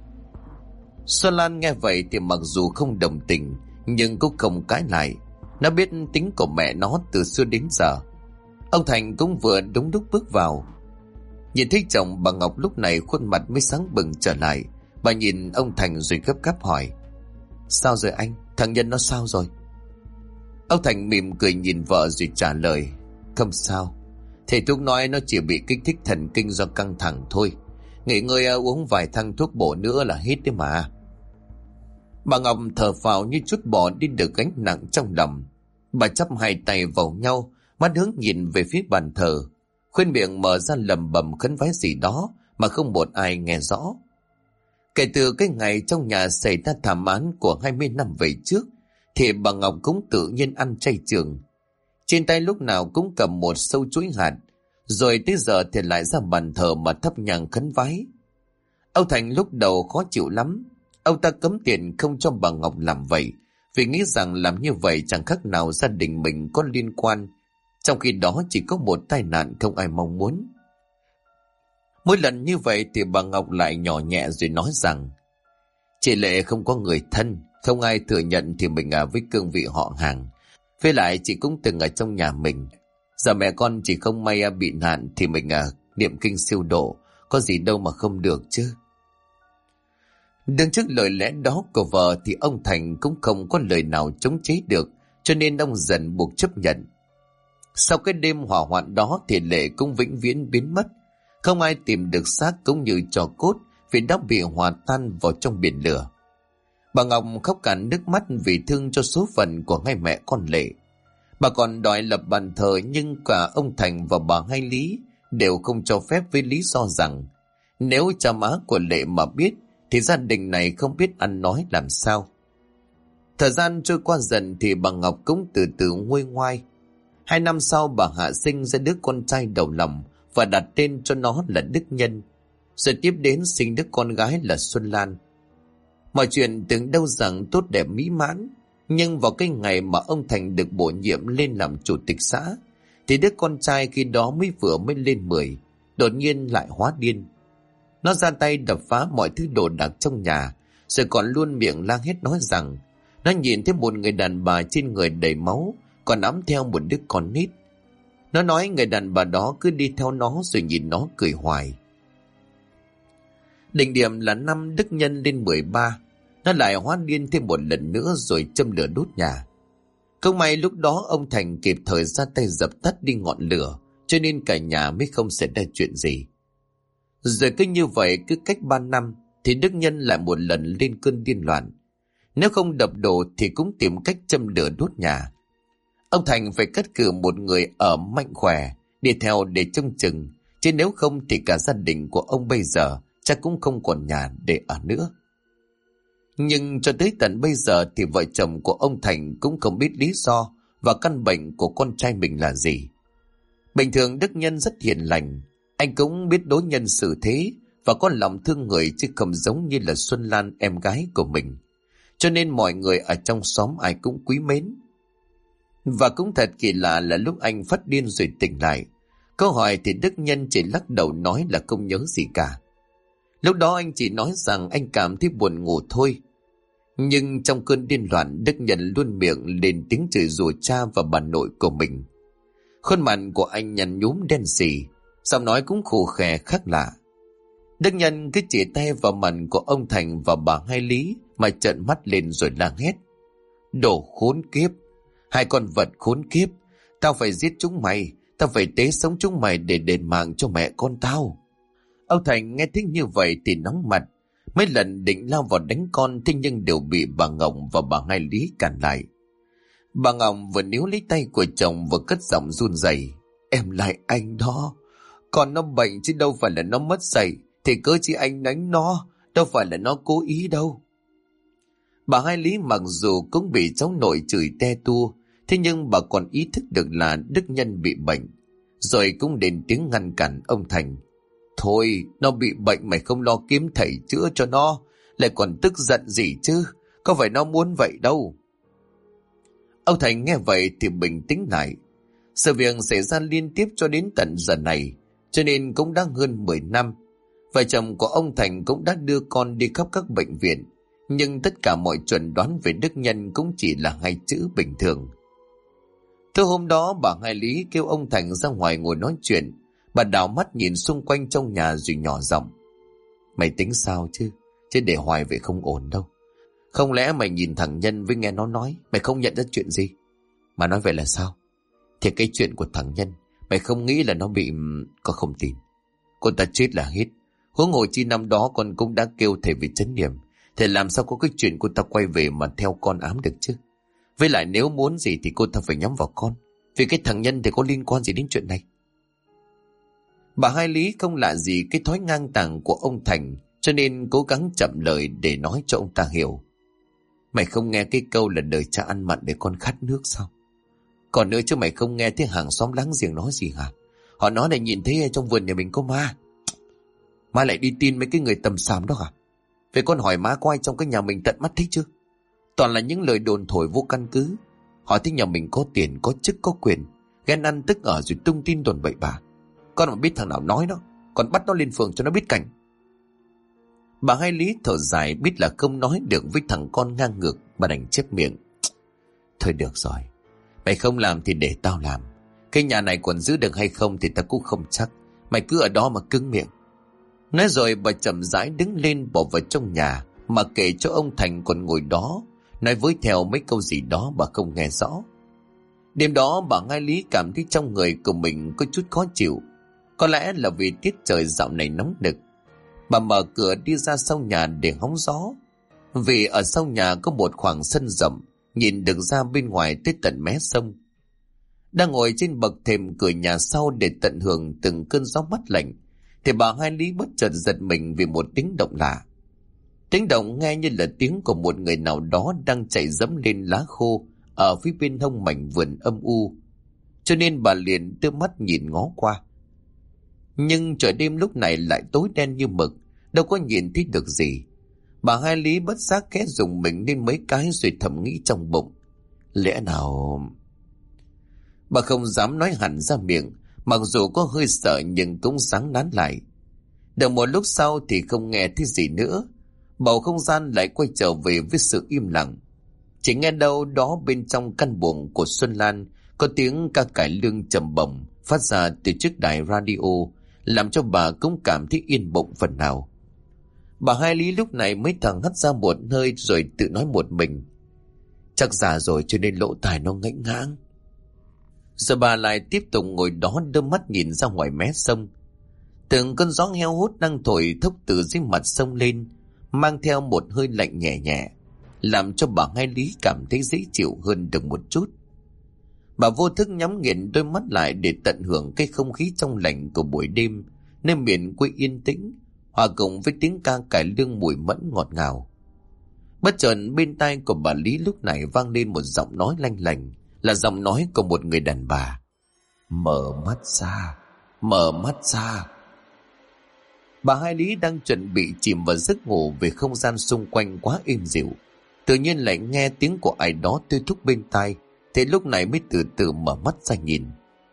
A: Xuân Lan nghe vậy thì mặc dù không đồng tình, nhưng cũng không cãi lại. Nó biết tính của mẹ nó từ xưa đến giờ. Ông Thành cũng vừa đúng lúc bước vào. Nhìn thấy chồng, bà Ngọc lúc này khuôn mặt mới sáng bừng trở lại. Bà nhìn ông Thành rồi gấp gáp hỏi. Sao rồi anh? Thằng Nhân nó sao rồi? Ông Thành mỉm cười nhìn vợ rồi trả lời. Không sao. Thầy thuốc nói nó chỉ bị kích thích thần kinh do căng thẳng thôi. Nghỉ ngơi uống vài thang thuốc bổ nữa là hết đấy mà. Bà Ngọc thở phào như chút bỏ đi được gánh nặng trong lòng. Bà chắp hai tay vào nhau, mắt hướng nhìn về phía bàn thờ, khuyên miệng mở ra lẩm bẩm khấn vái gì đó mà không một ai nghe rõ. Kể từ cái ngày trong nhà xảy ra thảm án của 20 năm về trước, thì bà Ngọc cũng tự nhiên ăn chay trường. Trên tay lúc nào cũng cầm một sâu chuỗi hạt, rồi tới giờ thì lại ra bàn thờ mà thắp nhang khấn vái. Ông Thành lúc đầu khó chịu lắm. Ông ta cấm tiền không cho bà Ngọc làm vậy, vì nghĩ rằng làm như vậy chẳng khác nào gia đình mình có liên quan, trong khi đó chỉ có một tai nạn không ai mong muốn. Mỗi lần như vậy thì bà Ngọc lại nhỏ nhẹ rồi nói rằng chị Lệ không có người thân, không ai thừa nhận thì mình với cương vị họ hàng. Với lại chị cũng từng ở trong nhà mình. Giờ mẹ con chỉ không may bị nạn thì mình niệm kinh siêu độ, có gì đâu mà không được chứ. Đứng trước lời lẽ đó của vợ thì ông Thành cũng không có lời nào chống chế được, cho nên ông dần buộc chấp nhận. Sau cái đêm hỏa hoạn đó thì Lệ cũng vĩnh viễn biến mất. Không ai tìm được xác cũng như tro cốt vì đã bị hòa tan vào trong biển lửa. Bà Ngọc khóc cạn nước mắt vì thương cho số phận của hai mẹ con Lệ. Bà còn đòi lập bàn thờ, nhưng cả ông Thành và bà Hai Lý đều không cho phép với lý do rằng nếu cha má của Lệ mà biết thì gia đình này không biết ăn nói làm sao. Thời gian trôi qua dần thì bà Ngọc cũng từ từ nguôi ngoai. 2 năm sau bà hạ sinh ra đứa con trai đầu lòng và đặt tên cho nó là Đức Nhân. Rồi tiếp đến sinh đứa con gái là Xuân Lan. Mọi chuyện tưởng đâu rằng tốt đẹp mỹ mãn, nhưng vào cái ngày mà ông Thành được bổ nhiệm lên làm chủ tịch xã thì đứa con trai khi đó mới lên 10 đột nhiên lại hóa điên. Nó ra tay đập phá mọi thứ đồ đạc trong nhà, rồi còn luôn miệng la hét nói rằng nó nhìn thấy một người đàn bà trên người đầy máu còn ẵm theo một đứa con nít. Nó nói người đàn bà đó cứ đi theo nó rồi nhìn nó cười hoài. Đỉnh điểm là năm Đức Nhân lên 13, nó lại hóa điên thêm một lần nữa rồi châm lửa đốt nhà. Không may lúc đó ông Thành kịp thời ra tay dập tắt đi ngọn lửa, cho nên cả nhà mới không xảy ra chuyện gì. Rồi cứ như vậy, cứ cách 3 năm thì Đức Nhân lại một lần lên cơn điên loạn. Nếu không đập đổ thì cũng tìm cách châm lửa đốt nhà. Ông Thành phải cắt cử một người ở mạnh khỏe đi theo để trông chừng, chứ nếu không thì cả gia đình của ông bây giờ chắc cũng không còn nhà để ở nữa. Nhưng cho tới tận bây giờ thì vợ chồng của ông Thành cũng không biết lý do và căn bệnh của con trai mình là gì. Bình thường Đức Nhân rất hiền lành, anh cũng biết đối nhân xử thế và có lòng thương người, chứ không giống như là Xuân Lan em gái của mình. Cho nên mọi người ở trong xóm ai cũng quý mến. Và cũng thật kỳ lạ là lúc anh phát điên rồi tỉnh lại, câu hỏi thì Đức Nhân chỉ lắc đầu nói là không nhớ gì cả. Lúc đó anh chỉ nói rằng anh cảm thấy buồn ngủ thôi. Nhưng trong cơn điên loạn, Đức Nhân luôn miệng lên tiếng chửi rủa cha và bà nội của mình. Khuôn mặt của anh nhăn nhúm đen sì, giọng nói cũng khù khè khác lạ. Đức Nhân cứ chỉ tay vào mặt của ông Thành và bà Hai Lý mà trợn mắt lên rồi la hét. Đồ khốn kiếp! Hai con vật khốn kiếp! Tao phải giết chúng mày! Tao phải tế sống chúng mày để đền mạng cho mẹ con tao! Ông Thành nghe thấy như vậy thì nóng mặt. Mấy lần định lao vào đánh con, thế nhưng đều bị bà Ngọc và bà Hai Lý cản lại. Bà Ngọc vừa níu lấy tay của chồng vừa cất giọng run rẩy. Em lại anh đó. Con nó bệnh chứ đâu phải là nó mất dạy. Thì cớ chi anh đánh nó, đâu phải là nó cố ý đâu. Bà Hai Lý mặc dù cũng bị cháu nội chửi te tua, thế nhưng bà còn ý thức được là Đức Nhân bị bệnh, rồi cũng đến tiếng ngăn cản ông Thành. Thôi, nó bị bệnh mày không lo kiếm thầy chữa cho nó, lại còn tức giận gì chứ, có phải nó muốn vậy đâu. Ông Thành nghe vậy thì bình tĩnh lại. Sự việc xảy ra liên tiếp cho đến tận giờ này, cho nên cũng đã hơn 10 năm. Vợ chồng của ông Thành cũng đã đưa con đi khắp các bệnh viện, nhưng tất cả mọi chuẩn đoán về Đức Nhân cũng chỉ là hai chữ bình thường. Thứ hôm đó bà Hai Lý kêu ông Thành ra ngoài ngồi nói chuyện. Bà đảo mắt nhìn xung quanh trong nhà rồi nhỏ giọng: Mày tính sao chứ? Chứ để hoài vậy không ổn đâu. Không lẽ mày nhìn thằng Nhân với nghe nó nói mày không nhận ra chuyện gì? Mà nói vậy là sao? Thì cái chuyện của thằng Nhân mày không nghĩ là nó bị... Con không tin. Con ta chết là hết. Huống hồ chi năm đó con cũng đã kêu thầy về chấn niệm. Thì làm sao có cái chuyện cô ta quay về mà theo con ám được chứ? Với lại nếu muốn gì thì cô ta phải nhắm vào con. Vì cái thằng Nhân thì có liên quan gì đến chuyện này? Bà Hai Lý không lạ gì cái thói ngang tàng của ông Thành, cho nên cố gắng chậm lời để nói cho ông ta hiểu. Mày không nghe cái câu là đời cha ăn mặn để con khát nước sao? Còn nữa chứ mày không nghe thấy hàng xóm láng giềng nói gì hả? Họ nói là nhìn thấy trong vườn nhà mình có ma. Má lại đi tin mấy cái người tầm xàm đó hả? Vậy con hỏi má có ai trong cái nhà mình tận mắt thấy chưa? Toàn là những lời đồn thổi vô căn cứ. Họ thấy nhà mình có tiền, có chức, có quyền, ghen ăn tức ở rồi tung tin đồn bậy bạ. Con mà biết thằng nào nói nó, còn bắt nó lên phường cho nó biết cảnh. Bà Hai Lý thở dài, biết là không nói được với thằng con ngang ngược, bà đành chép miệng: Thôi được rồi, mày không làm thì để tao làm. Cái nhà này còn giữ được hay không thì tao cũng không chắc. Mày cứ ở đó mà cứng miệng. Nói rồi bà chậm rãi đứng lên bỏ vào trong nhà, mà kể cho ông Thành còn ngồi đó nói với theo mấy câu gì đó bà không nghe rõ. Đêm đó bà Hai Lý cảm thấy trong người của mình có chút khó chịu. Có lẽ là vì tiết trời dạo này nóng nực. Bà mở cửa đi ra sau nhà để hóng gió. Vì ở sau nhà có một khoảng sân rộng, nhìn được ra bên ngoài tới tận mé sông. Đang ngồi trên bậc thềm cửa nhà sau để tận hưởng từng cơn gió mát lạnh, thì bà Hai Lý bất chợt giật mình vì một tiếng động lạ. Tiếng động nghe như là tiếng của một người nào đó đang chạy dẫm lên lá khô ở phía bên hông mảnh vườn âm u. Cho nên bà liền đưa mắt nhìn ngó qua. Nhưng trời đêm lúc này lại tối đen như mực, đâu có nhìn thấy được gì. Bà Hai Lý bất giác khẽ rùng mình lên mấy cái rồi thầm nghĩ trong bụng: Lẽ nào... Bà không dám nói hẳn ra miệng, mặc dù có hơi sợ nhưng cũng sáng nán lại. Được một lúc sau thì không nghe thấy gì nữa. Bầu không gian lại quay trở về với sự im lặng. Chỉ nghe đâu đó bên trong căn buồng của Xuân Lan có tiếng ca cải lương trầm bổng phát ra từ chiếc đài radio, làm cho bà cũng cảm thấy yên bụng phần nào. Bà Hai Lý lúc này mới thẳng hắt ra một hơi rồi tự nói một mình: Chắc già rồi cho nên lỗ tai nó ngãnh ngãng. Rồi bà lại tiếp tục ngồi đó đưa mắt nhìn ra ngoài mé sông. Từng cơn gió heo hút đang thổi thốc từ dưới mặt sông lên, mang theo một hơi lạnh nhẹ nhẹ, làm cho bà Hai Lý cảm thấy dễ chịu hơn được một chút. Bà vô thức nhắm nghiền đôi mắt lại để tận hưởng cái không khí trong lành của buổi đêm nơi miền quê yên tĩnh, hòa cùng với tiếng ca cải lương mùi mẫn ngọt ngào. Bất chợt bên tai của bà Lý lúc này vang lên một giọng nói lanh lành, là giọng nói của một người đàn bà: Mở mắt ra, mở mắt ra. Bà Hai Lý đang chuẩn bị chìm vào giấc ngủ vì không gian xung quanh quá êm dịu, tự nhiên lại nghe tiếng của ai đó thôi thúc bên tai, thế lúc này mới từ từ mở mắt ra nhìn.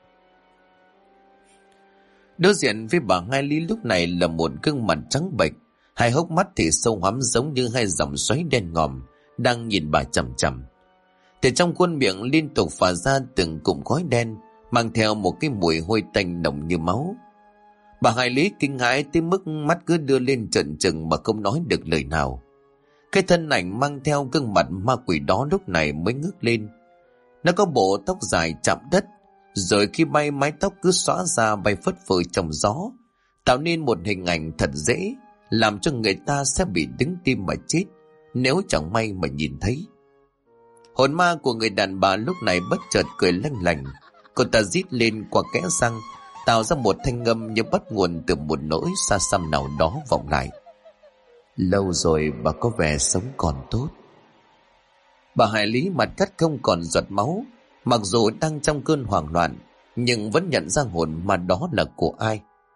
A: Đối diện với bà Hai Lý lúc này là một gương mặt trắng bệch, hai hốc mắt thì sâu hoắm giống như hai dòng xoáy đen ngòm đang nhìn bà chằm chằm. Từ trong khuôn miệng liên tục phả ra từng cụm khói đen, mang theo một cái mùi hôi tanh nồng như máu. Bà Hai Lý kinh hãi tới mức mắt cứ đưa lên trợn trừng mà không nói được lời nào. Cái thân ảnh mang theo gương mặt ma quỷ đó lúc này mới ngước lên. Nó có bộ tóc dài chạm đất, rồi khi bay mái tóc cứ xõa ra bay phất phơ trong gió, tạo nên một hình ảnh thật dễ làm cho người ta sẽ bị đứng tim mà chết nếu chẳng may mà nhìn thấy. Hồn ma của người đàn bà lúc này bất chợt cười lanh lành. Cô ta rít lên qua kẽ răng, tạo ra một thanh âm như bắt nguồn từ một nỗi xa xăm nào đó vọng lại: Lâu rồi bà có vẻ sống còn tốt. Bà Hải Lý mặt cắt không còn giọt máu, mặc dù đang trong cơn hoảng loạn nhưng vẫn nhận ra hồn ma đó là của ai.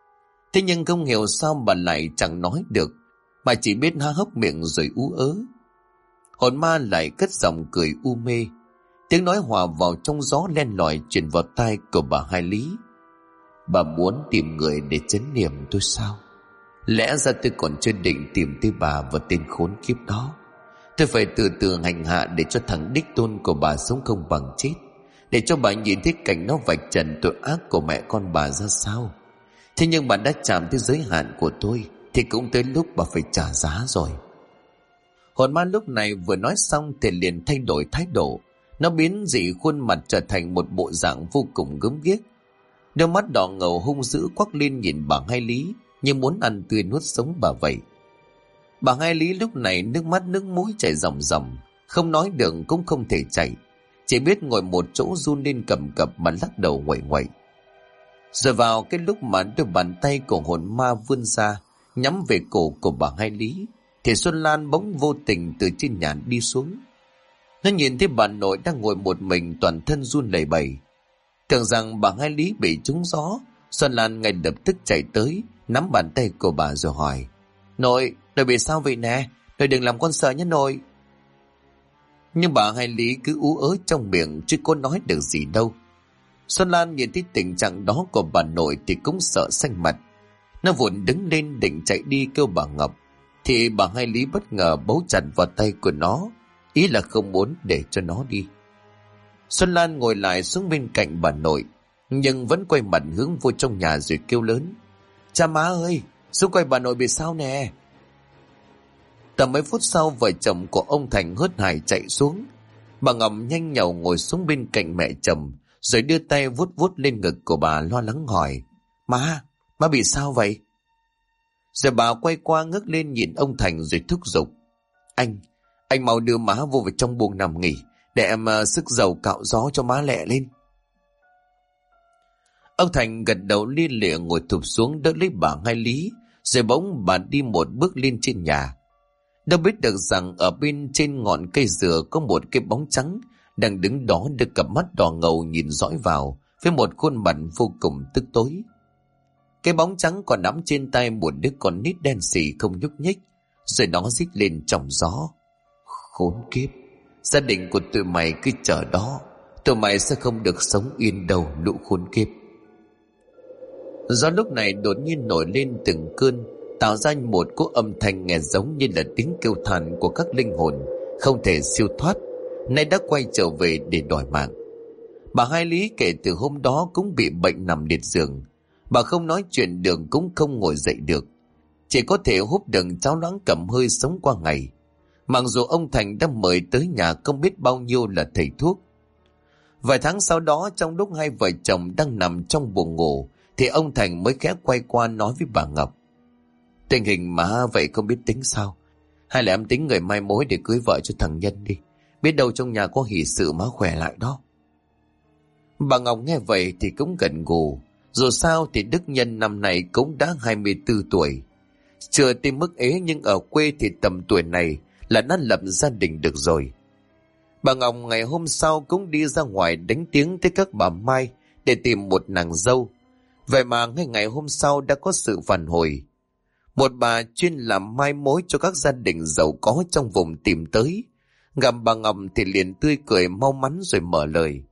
A: Thế nhưng không hiểu sao bà lại chẳng nói được, bà chỉ biết há hốc miệng rồi ú ớ. Hồn ma lại cất giọng cười u mê, tiếng nói hòa vào trong gió len lỏi truyền vào tai của bà Hai Lý. Bà muốn tìm người để trấn niệm tôi sao? Lẽ ra tôi còn chưa định tìm tới bà và tên khốn kiếp đó. Tôi phải từ từ hành hạ để cho thằng đích tôn của bà sống không bằng chết, để cho bà nhìn thấy cảnh nó vạch trần tội ác của mẹ con bà ra sao. Thế nhưng bà đã chạm tới giới hạn của tôi, thì cũng tới lúc bà phải trả giá rồi. Hồn ma lúc này vừa nói xong thì liền thay đổi thái độ. Nó biến dị khuôn mặt trở thành một bộ dạng vô cùng gớm ghiếc. Đôi mắt đỏ ngầu hung dữ quắc lên nhìn bà Hai Lý, như muốn ăn tươi nuốt sống bà vậy. Bà Hai Lý lúc này nước mắt nước mũi chảy ròng ròng, không nói được cũng không thể chạy, chỉ biết ngồi một chỗ run lên cầm cập mà lắc đầu nguậy nguậy. Rồi vào cái lúc mà đôi bàn tay của hồn ma vươn ra nhắm về cổ của bà Hai Lý, thì Xuân Lan bỗng vô tình từ trên nhà đi xuống. Nó nhìn thấy bà nội đang ngồi một mình, toàn thân run lẩy bẩy. Tưởng rằng bà Hai Lý bị trúng gió, Xuân Lan ngay lập tức chạy tới nắm bàn tay của bà rồi hỏi: Nội bị sao vậy nè? Nội đừng làm con sợ nhé nội. Nhưng bà Hai Lý cứ ú ớ trong miệng chứ có nói được gì đâu. Xuân Lan nhìn thấy tình trạng đó của bà nội thì cũng sợ xanh mặt. Nó vội đứng lên định chạy đi kêu bà Ngọc, thì bà Hai Lý bất ngờ bấu chặt vào tay của nó, ý là không muốn để cho nó đi. Xuân Lan ngồi lại xuống bên cạnh bà nội, nhưng vẫn quay mặt hướng vô trong nhà rồi kêu lớn: Cha má ơi, xuống quay bà nội bị sao nè. Tầm mấy phút sau, vợ chồng của ông Thành hớt hải chạy xuống. Bà Ngọc nhanh nhảu ngồi xuống bên cạnh mẹ chồng, rồi đưa tay vuốt vuốt lên ngực của bà, lo lắng hỏi: Má bị sao vậy? Rồi bà quay qua ngước lên nhìn ông Thành rồi thúc giục: Anh mau đưa má vô vào trong buồng nằm nghỉ, để em sức dầu cạo gió cho má lẹ lên. Ông Thành gật đầu lia lịa ngồi thụp xuống đỡ lấy bà Hai Lý, rồi bỗng bà đi một bước lên trên nhà. Đâu biết được rằng ở bên trên ngọn cây dừa có một cái bóng trắng đang đứng đó, đưa cặp mắt đỏ ngầu nhìn dõi vào với một khuôn mặt vô cùng tức tối. Cái bóng trắng còn nắm trên tay một đứa con nít đen xì không nhúc nhích, rồi nó rít lên trong gió: Khốn kiếp, gia đình của tụi mày cứ chờ đó, tụi mày sẽ không được sống yên đâu, lũ khốn kiếp. Gió lúc này đột nhiên nổi lên từng cơn, tạo ra một cỗ âm thanh nghe giống như là tiếng kêu than của các linh hồn không thể siêu thoát, nay đã quay trở về để đòi mạng. Bà Hai Lý kể từ hôm đó cũng bị bệnh nằm liệt giường. Bà không nói chuyện được, cũng không ngồi dậy được, chỉ có thể húp đựng cháo loãng cầm hơi sống qua ngày. Mặc dù ông Thành đã mời tới nhà không biết bao nhiêu là thầy thuốc. Vài tháng sau đó, trong lúc hai vợ chồng đang nằm trong buồng ngủ, thì ông Thành mới khẽ quay qua nói với bà Ngọc: Tình hình má vậy không biết tính sao? Hay là em tính người mai mối để cưới vợ cho thằng Nhân đi, biết đâu trong nhà có hỷ sự má khỏe lại đó. Bà Ngọc nghe vậy thì cũng gật gù. Dù sao thì Đức Nhân năm nay cũng đã 24 tuổi. Chưa tới mức ế, nhưng ở quê thì tầm tuổi này là đã lập gia đình được rồi. Bà Ngọc ngày hôm sau cũng đi ra ngoài đánh tiếng tới các bà Mai để tìm một nàng dâu. Vậy mà ngay ngày hôm sau đã có sự phản hồi. Một bà chuyên làm mai mối cho các gia đình giàu có trong vùng tìm tới. Gặp bà Ngọc thì liền tươi cười mau mắn rồi mở lời: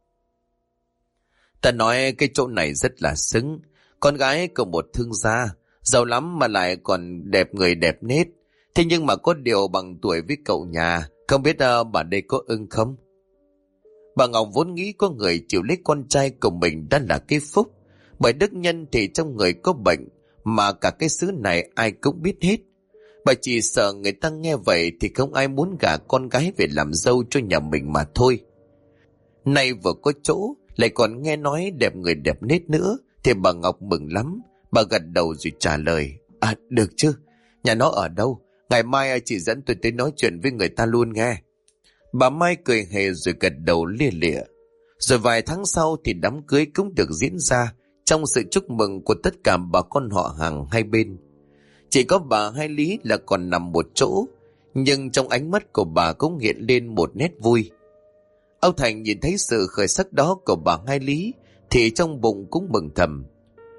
A: Ta nói cái chỗ này rất là xứng. Con gái của một thương gia, giàu lắm mà lại còn đẹp người đẹp nết. Thế nhưng mà có điều bằng tuổi với cậu nhà, không biết bà đây có ưng không? Bà Ngọc vốn nghĩ có người chịu lấy con trai của mình đã là cái phúc. Bởi Đức Nhân thì trong người có bệnh, mà cả cái xứ này ai cũng biết hết. Bà chỉ sợ người ta nghe vậy thì không ai muốn gả con gái về làm dâu cho nhà mình mà thôi. Nay vừa có chỗ, lại còn nghe nói đẹp người đẹp nết nữa, thì bà Ngọc mừng lắm. Bà gật đầu rồi trả lời: Được chứ, nhà nó ở đâu? Ngày mai chị dẫn tôi tới nói chuyện với người ta luôn nghe. Bà Mai cười hề rồi gật đầu lia lịa. Rồi vài tháng sau thì đám cưới cũng được diễn ra trong sự chúc mừng của tất cả bà con họ hàng hai bên. Chỉ có bà Hai Lý là còn nằm một chỗ, nhưng trong ánh mắt của bà cũng hiện lên một nét vui. Ông Thành nhìn thấy sự khởi sắc đó của bà Hai Lý thì trong bụng cũng mừng thầm.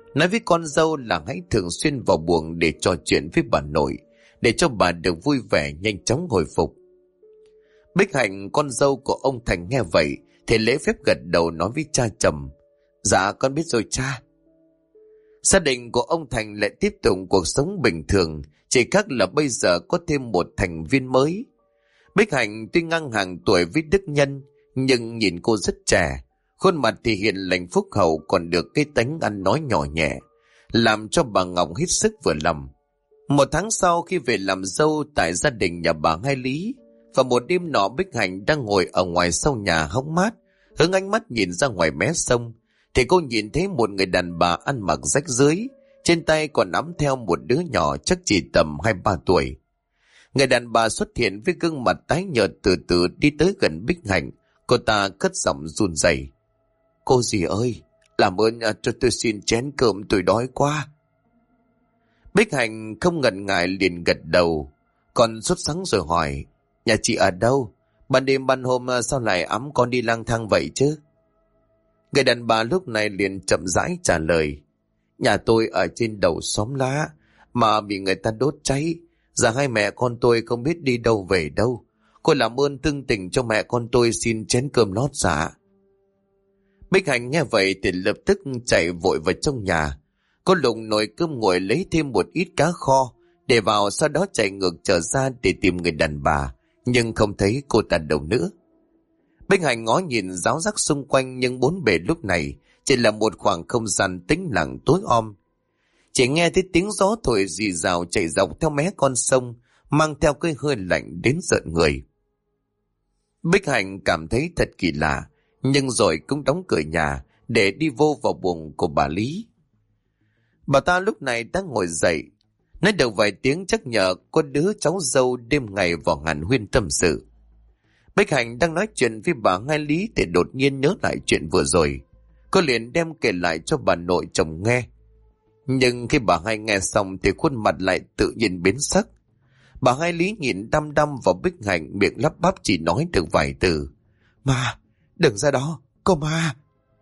A: Nói với con dâu là hãy thường xuyên vào buồng để trò chuyện với bà nội, để cho bà được vui vẻ nhanh chóng hồi phục. Bích Hạnh, con dâu của ông Thành nghe vậy thì lễ phép gật đầu nói với cha chồng: Dạ con biết rồi cha. Gia đình của ông Thành lại tiếp tục cuộc sống bình thường, chỉ khác là bây giờ có thêm một thành viên mới. Bích Hạnh tuy ngang hàng tuổi với Đức Nhân, nhưng nhìn cô rất trẻ, khuôn mặt thì hiền lành phúc hậu, còn được cái tánh ăn nói nhỏ nhẹ, làm cho bà Ngọc hết sức vừa lòng. Một tháng sau, khi về làm dâu tại gia đình nhà bà Hai Lý, và một đêm nọ Bích Hạnh đang ngồi ở ngoài sau nhà hóng mát, hướng ánh mắt nhìn ra ngoài mé sông, thì cô nhìn thấy một người đàn bà ăn mặc rách rưới, trên tay còn nắm theo một đứa nhỏ chắc chỉ tầm 2-3 tuổi. Người đàn bà xuất hiện với gương mặt tái nhợt, từ từ đi tới gần Bích Hạnh. Cô ta cất giọng run rẩy: Cô dì ơi, làm ơn cho tôi xin chén cơm, tôi đói quá. Bích Hạnh không ngần ngại liền gật đầu, còn sốt sắng rồi hỏi: Nhà chị ở đâu? Ban đêm ban hôm sao lại ẵm con đi lang thang vậy chứ? Người đàn bà lúc này liền chậm rãi trả lời: Nhà tôi ở trên đầu xóm lá mà bị người ta đốt cháy. Giờ hai mẹ con tôi không biết đi đâu về đâu. Cô làm ơn thương tình cho mẹ con tôi xin chén cơm lót dạ. Bích Hạnh nghe vậy thì lập tức chạy vội vào trong nhà. Cô lụng nồi cơm nguội lấy thêm một ít cá kho để vào, sau đó chạy ngược trở ra để tìm người đàn bà, nhưng không thấy cô ta đâu nữa. Bích Hạnh ngó nhìn ráo rắc xung quanh, nhưng bốn bề lúc này chỉ là một khoảng không gian tĩnh lặng tối om. Chỉ nghe thấy tiếng gió thổi rì rào chạy dọc theo mé con sông, mang theo cái hơi lạnh đến rợn người. Bích Hạnh cảm thấy thật kỳ lạ, nhưng rồi cũng đóng cửa nhà để đi vô vào buồng của bà Lý. Bà ta lúc này đang ngồi dậy, nói được vài tiếng chắc nhờ có đứa cháu dâu đêm ngày vào hàn huyên tâm sự. Bích Hạnh đang nói chuyện với bà Hai Lý thì đột nhiên nhớ lại chuyện vừa rồi. Cô liền đem kể lại cho bà nội chồng nghe. Nhưng khi bà Hai nghe xong thì khuôn mặt lại tự nhiên biến sắc. Bà Hai Lý nhìn đăm đăm vào Bích Hạnh, miệng lắp bắp chỉ nói được vài từ: Ma, đừng ra đó, có ma.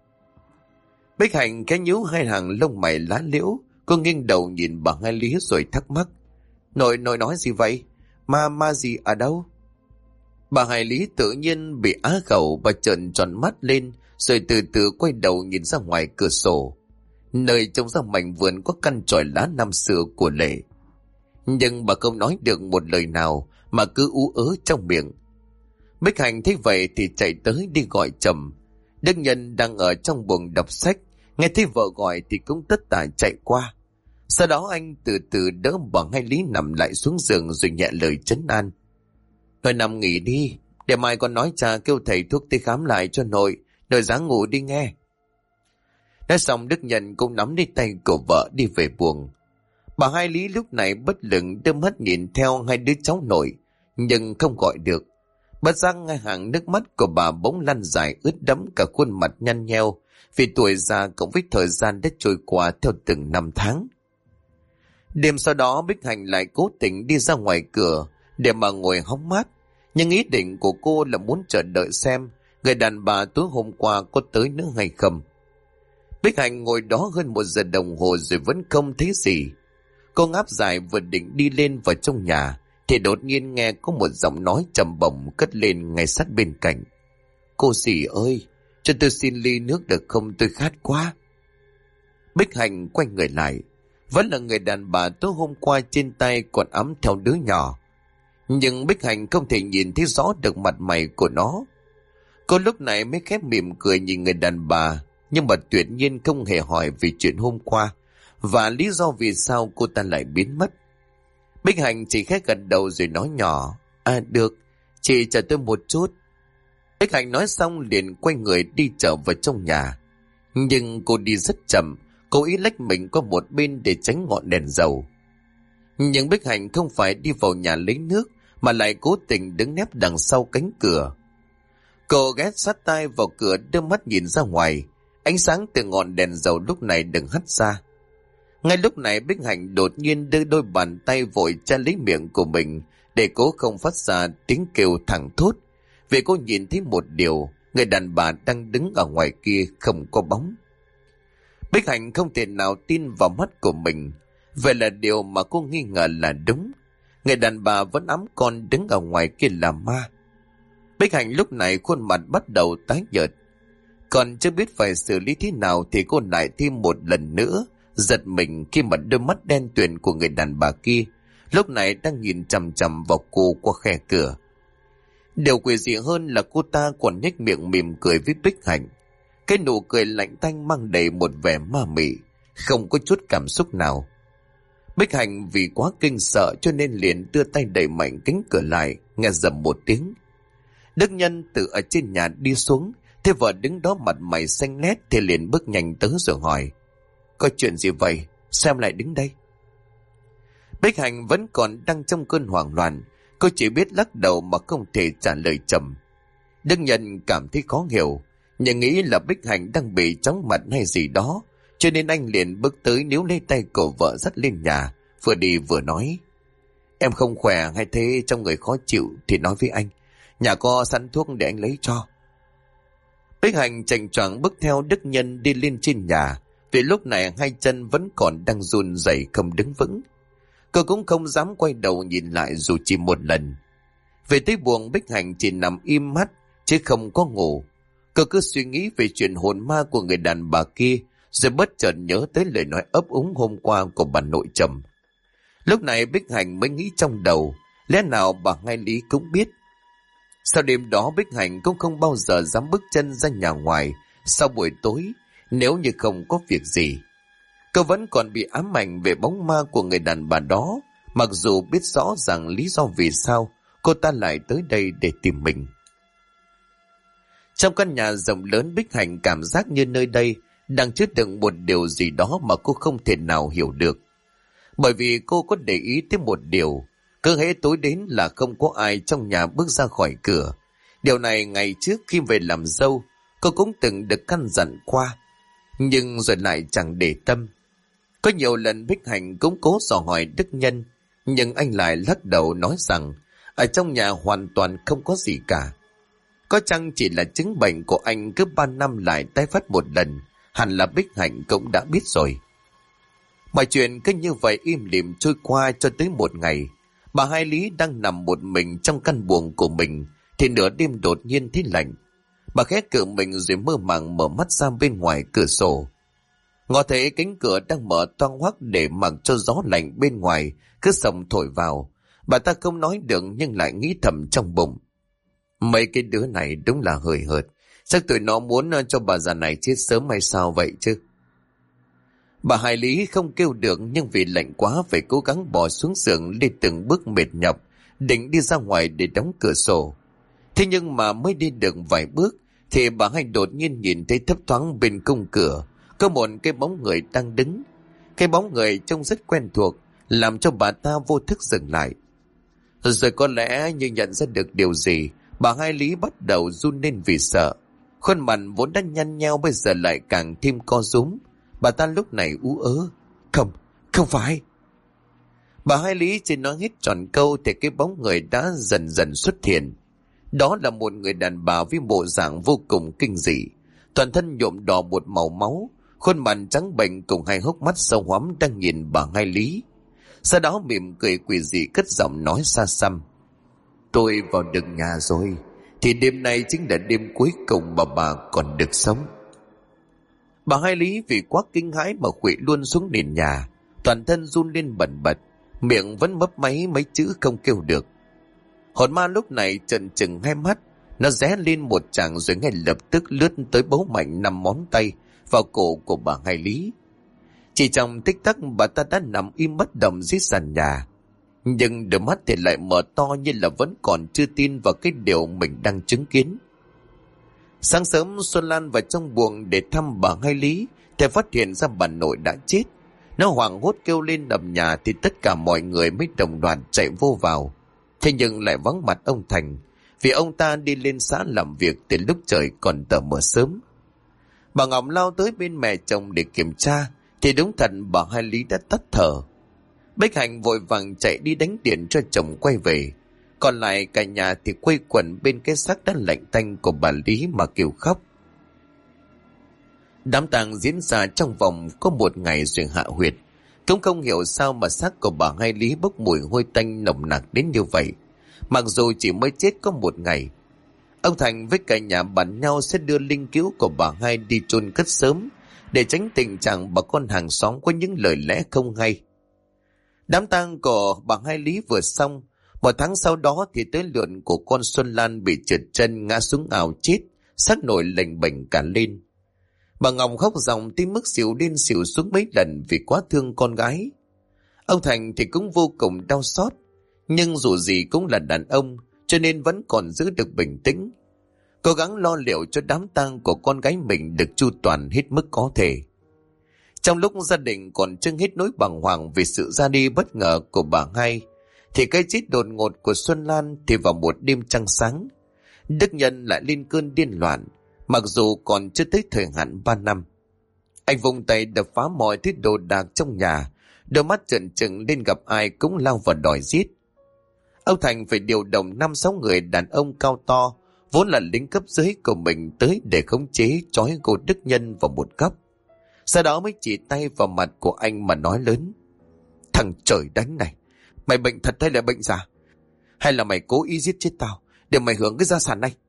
A: Bích Hạnh khẽ nhíu hai hàng lông mày lá liễu, cô nghiêng đầu nhìn bà Hai Lý rồi thắc mắc: Nội nói gì vậy? Ma gì ở đâu? Bà Hai Lý tự nhiên bị á khẩu và trợn tròn mắt lên, rồi từ từ quay đầu nhìn ra ngoài cửa sổ, nơi trông ra mảnh vườn có căn chòi lá năm xưa của Lệ. Nhưng bà không nói được một lời nào mà cứ ú ớ trong miệng. Bích Hạnh thấy vậy thì chạy tới đi gọi chồng. Đức Nhân đang ở trong buồng đọc sách, nghe thấy vợ gọi thì cũng tất tả chạy qua. Sau đó anh từ từ đỡ bà Hai Lý nằm lại xuống giường rồi nhẹ lời trấn an: Nội nằm nghỉ đi, để mai con nói cha kêu thầy thuốc tới khám lại cho nội ráng ngủ đi nghe. Nói xong Đức Nhân cũng nắm lấy tay của vợ đi về buồng. Bà Hai Lý lúc này bất lực đưa mắt nhìn theo hai đứa cháu nội, nhưng không gọi được. Bất giác ngay hàng nước mắt của bà bỗng lăn dài ướt đẫm cả khuôn mặt nhăn nheo, vì tuổi già cộng với thời gian đã trôi qua theo từng năm tháng. Đêm sau đó Bích Hạnh lại cố tình đi ra ngoài cửa để mà ngồi hóng mát, nhưng ý định của cô là muốn chờ đợi xem người đàn bà tối hôm qua có tới nữa hay không. Bích Hạnh ngồi đó hơn 1 giờ đồng hồ rồi vẫn không thấy gì. Cô ngáp dài vừa định đi lên vào trong nhà thì đột nhiên nghe có một giọng nói trầm bổng cất lên ngay sát bên cạnh: Cô dì ơi, cho tôi xin ly nước được không, tôi khát quá. Bích Hạnh quay người lại, vẫn là người đàn bà tối hôm qua trên tay còn ẵm theo đứa nhỏ. Nhưng Bích Hạnh không thể nhìn thấy rõ được mặt mày của nó. Cô lúc này mới khép mỉm cười nhìn người đàn bà, nhưng mà tuyệt nhiên không hề hỏi về chuyện hôm qua và lý do vì sao cô ta lại biến mất. Bích Hạnh chỉ khẽ gật đầu rồi nói nhỏ: Được, chị chờ tôi một chút. Bích Hạnh nói xong liền quay người đi trở vào trong nhà. Nhưng cô đi rất chậm, cố ý lách mình qua một bên để tránh ngọn đèn dầu. Nhưng Bích Hạnh không phải đi vào nhà lấy nước, mà lại cố tình đứng nép đằng sau cánh cửa. Cô ghé sát tai vào cửa đưa mắt nhìn ra ngoài. Ánh sáng từ ngọn đèn dầu lúc này đừng hắt ra. Ngay lúc này Bích Hạnh đột nhiên đưa đôi bàn tay vội che lấy miệng của mình để cố không phát ra tiếng kêu thẳng thốt, vì cô nhìn thấy một điều: người đàn bà đang đứng ở ngoài kia không có bóng. Bích Hạnh không thể nào tin vào mắt của mình. Vậy là điều mà cô nghi ngờ là đúng. Người đàn bà vẫn ẵm con đứng ở ngoài kia là ma. Bích Hạnh lúc này khuôn mặt bắt đầu tái nhợt. Còn chưa biết phải xử lý thế nào thì cô lại thêm một lần nữa giật mình khi mà đôi mắt đen tuyền của người đàn bà kia lúc này đang nhìn chằm chằm vào cô qua khe cửa. Điều quỷ dị hơn là cô ta còn nhếch miệng mỉm cười với Bích Hạnh. Cái nụ cười lạnh tanh mang đầy một vẻ ma mị, không có chút cảm xúc nào. Bích Hạnh vì quá kinh sợ cho nên liền đưa tay đẩy mạnh cánh cửa lại, nghe rầm một tiếng. Đức Nhân từ ở trên nhà đi xuống, thấy vợ đứng đó mặt mày xanh lét thì liền bước nhanh tới rồi hỏi: có chuyện gì vậy? Sao em lại đứng đây? Bích Hạnh vẫn còn đang trong cơn hoảng loạn, cô chỉ biết lắc đầu mà không thể trả lời chậm. Đức Nhân cảm thấy khó hiểu, nhưng nghĩ là Bích Hạnh đang bị chóng mặt hay gì đó, cho nên anh liền bước tới níu lấy tay cổ vợ dắt lên nhà, vừa đi vừa nói: em không khỏe hay thế trong người khó chịu thì nói với anh, nhà có sẵn thuốc để anh lấy cho. Bích Hạnh chành choạng bước theo Đức Nhân đi lên trên nhà, vì lúc này hai chân vẫn còn đang run rẩy không đứng vững. Cô cũng không dám quay đầu nhìn lại dù chỉ một lần. Về tới buồng, Bích Hạnh chỉ nằm im mắt chứ không có ngủ. Cô cứ suy nghĩ về chuyện hồn ma của người đàn bà kia, rồi bất chợt nhớ tới lời nói ấp úng hôm qua của bà nội Trầm. Lúc này Bích Hạnh mới nghĩ trong đầu, lẽ nào bà Hai Lý cũng biết. Sau đêm đó Bích Hạnh cũng không bao giờ dám bước chân ra nhà ngoài sau buổi tối nếu như không có việc gì. Cô vẫn còn bị ám ảnh về bóng ma của người đàn bà đó, mặc dù biết rõ rằng lý do vì sao cô ta lại tới đây để tìm mình. Trong căn nhà rộng lớn, Bích Hạnh cảm giác như nơi đây đang chứa đựng một điều gì đó mà cô không thể nào hiểu được. Bởi vì cô có để ý tới một điều, cứ hễ tối đến là không có ai trong nhà bước ra khỏi cửa. Điều này ngày trước khi về làm dâu, cô cũng từng được căn dặn qua, nhưng rồi lại chẳng để tâm. Có nhiều lần Bích Hạnh cũng cố dò hỏi Đức Nhân, nhưng anh lại lắc đầu nói rằng ở trong nhà hoàn toàn không có gì cả. Có chăng chỉ là chứng bệnh của anh cứ 3 năm lại tái phát một lần, hẳn là Bích Hạnh cũng đã biết rồi. Mọi chuyện cứ như vậy im lìm trôi qua cho tới một ngày. Bà Hai Lý đang nằm một mình trong căn buồng của mình thì nửa đêm đột nhiên thấy lạnh. Bà khẽ cựa mình rồi mơ màng mở mắt ra bên ngoài cửa sổ. Ngó thấy cánh cửa đang mở toang hoác để mặc cho gió lạnh bên ngoài cứ sòng thổi vào. Bà ta không nói được nhưng lại nghĩ thầm trong bụng: mấy cái đứa này đúng là hời hợt, chắc tụi nó muốn cho bà già này chết sớm hay sao vậy chứ. Bà Hai Lý không kêu được, nhưng vì lạnh quá phải cố gắng bò xuống giường đi từng bước mệt nhọc, định đi ra ngoài để đóng cửa sổ. Thế nhưng mà mới đi được vài bước thì bà Hai đột nhiên nhìn thấy thấp thoáng bên khung cửa có một cái bóng người đang đứng. Cái bóng người trông rất quen thuộc, làm cho bà ta vô thức dừng lại. Rồi có lẽ như nhận ra được điều gì, bà Hai Lý bắt đầu run lên vì sợ. Khuôn mặt vốn đã nhăn nheo bây giờ lại càng thêm co rúm. Bà ta lúc này ú ớ: không phải. Bà Hai Lý chỉ nói hết trọn câu thì cái bóng người đã dần dần xuất hiện. Đó là một người đàn bà với bộ dạng vô cùng kinh dị, toàn thân nhuộm đỏ một màu máu, khuôn mặt trắng bệch cùng hai hốc mắt sâu hoắm đang nhìn bà Hai Lý. Sau đó mỉm cười quỷ dị cất giọng nói xa xăm: tôi vào được nhà rồi, thì đêm nay chính là đêm cuối cùng mà bà còn được sống. Bà Hai Lý vì quá kinh hãi mà khuỵu luôn xuống nền nhà, toàn thân run lên bần bật, miệng vẫn mấp máy mấy chữ không kêu được. Hồn ma lúc này trợn trừng hai mắt, nó ré lên một tràng rồi ngay lập tức lướt tới bấu mạnh 5 ngón tay vào cổ của bà Hai Lý. Chỉ trong tích tắc bà ta đã nằm im bất động dưới sàn nhà, nhưng đôi mắt thì lại mở to như là vẫn còn chưa tin vào cái điều mình đang chứng kiến. Sáng sớm Xuân Lan vào trong buồng để thăm bà Hai Lý thì phát hiện ra bà nội đã chết. Nó hoảng hốt kêu lên đầm nhà thì tất cả mọi người mới đồng loạt chạy vô vào. Thế nhưng lại vắng mặt ông Thành, vì ông ta đi lên xã làm việc từ lúc trời còn tờ mờ sớm. Bà Ngọc lao tới bên mẹ chồng để kiểm tra thì đúng thật bà Hai Lý đã tắt thở. Bích Hạnh vội vàng chạy đi đánh điện cho chồng quay về. Còn lại cả nhà thì quây quần bên cái xác đã lạnh tanh của bà Lý mà kêu khóc. Đám tang diễn ra trong vòng có 1 ngày rồi hạ huyệt. Cũng không hiểu sao mà xác của bà Hai Lý bốc mùi hôi tanh nồng nặc đến như vậy. Mặc dù chỉ mới chết có 1 ngày. Ông Thành với cả nhà bàn nhau sẽ đưa linh cữu của bà Hai đi chôn cất sớm, để tránh tình trạng bà con hàng xóm có những lời lẽ không hay. Đám tang của bà Hai Lý vừa xong, 1 tháng sau đó thì tới lượt của con Xuân Lan bị trượt chân ngã xuống ao chết, xác nổi lềnh bềnh cả lên. Bà Ngọc khóc ròng tới mức xỉu lên xỉu xuống mấy lần vì quá thương con gái. Ông Thành thì cũng vô cùng đau xót, nhưng dù gì cũng là đàn ông, cho nên vẫn còn giữ được bình tĩnh, cố gắng lo liệu cho đám tang của con gái mình được chu toàn hết mức có thể. Trong lúc gia đình còn trưng hết nỗi bàng hoàng vì sự ra đi bất ngờ của bà Hai, thì cái chết đột ngột của Xuân Lan thì vào một đêm trăng sáng, Đức Nhân lại lên cơn điên loạn, mặc dù còn chưa tới thời hạn 3 năm. Anh vùng tay đập phá mọi thứ đồ đạc trong nhà, đôi mắt trợn trừng lên gặp ai cũng lao vào đòi giết. Ông Thành phải điều động 5-6 người đàn ông cao to, vốn là lính cấp dưới của mình tới để khống chế trói gô Đức Nhân vào một góc. Sau đó mới chỉ tay vào mặt của anh mà nói lớn: "Thằng trời đánh này, mày bệnh thật hay là bệnh giả? Hay là mày cố ý giết chết tao để mày hưởng cái gia sản này?"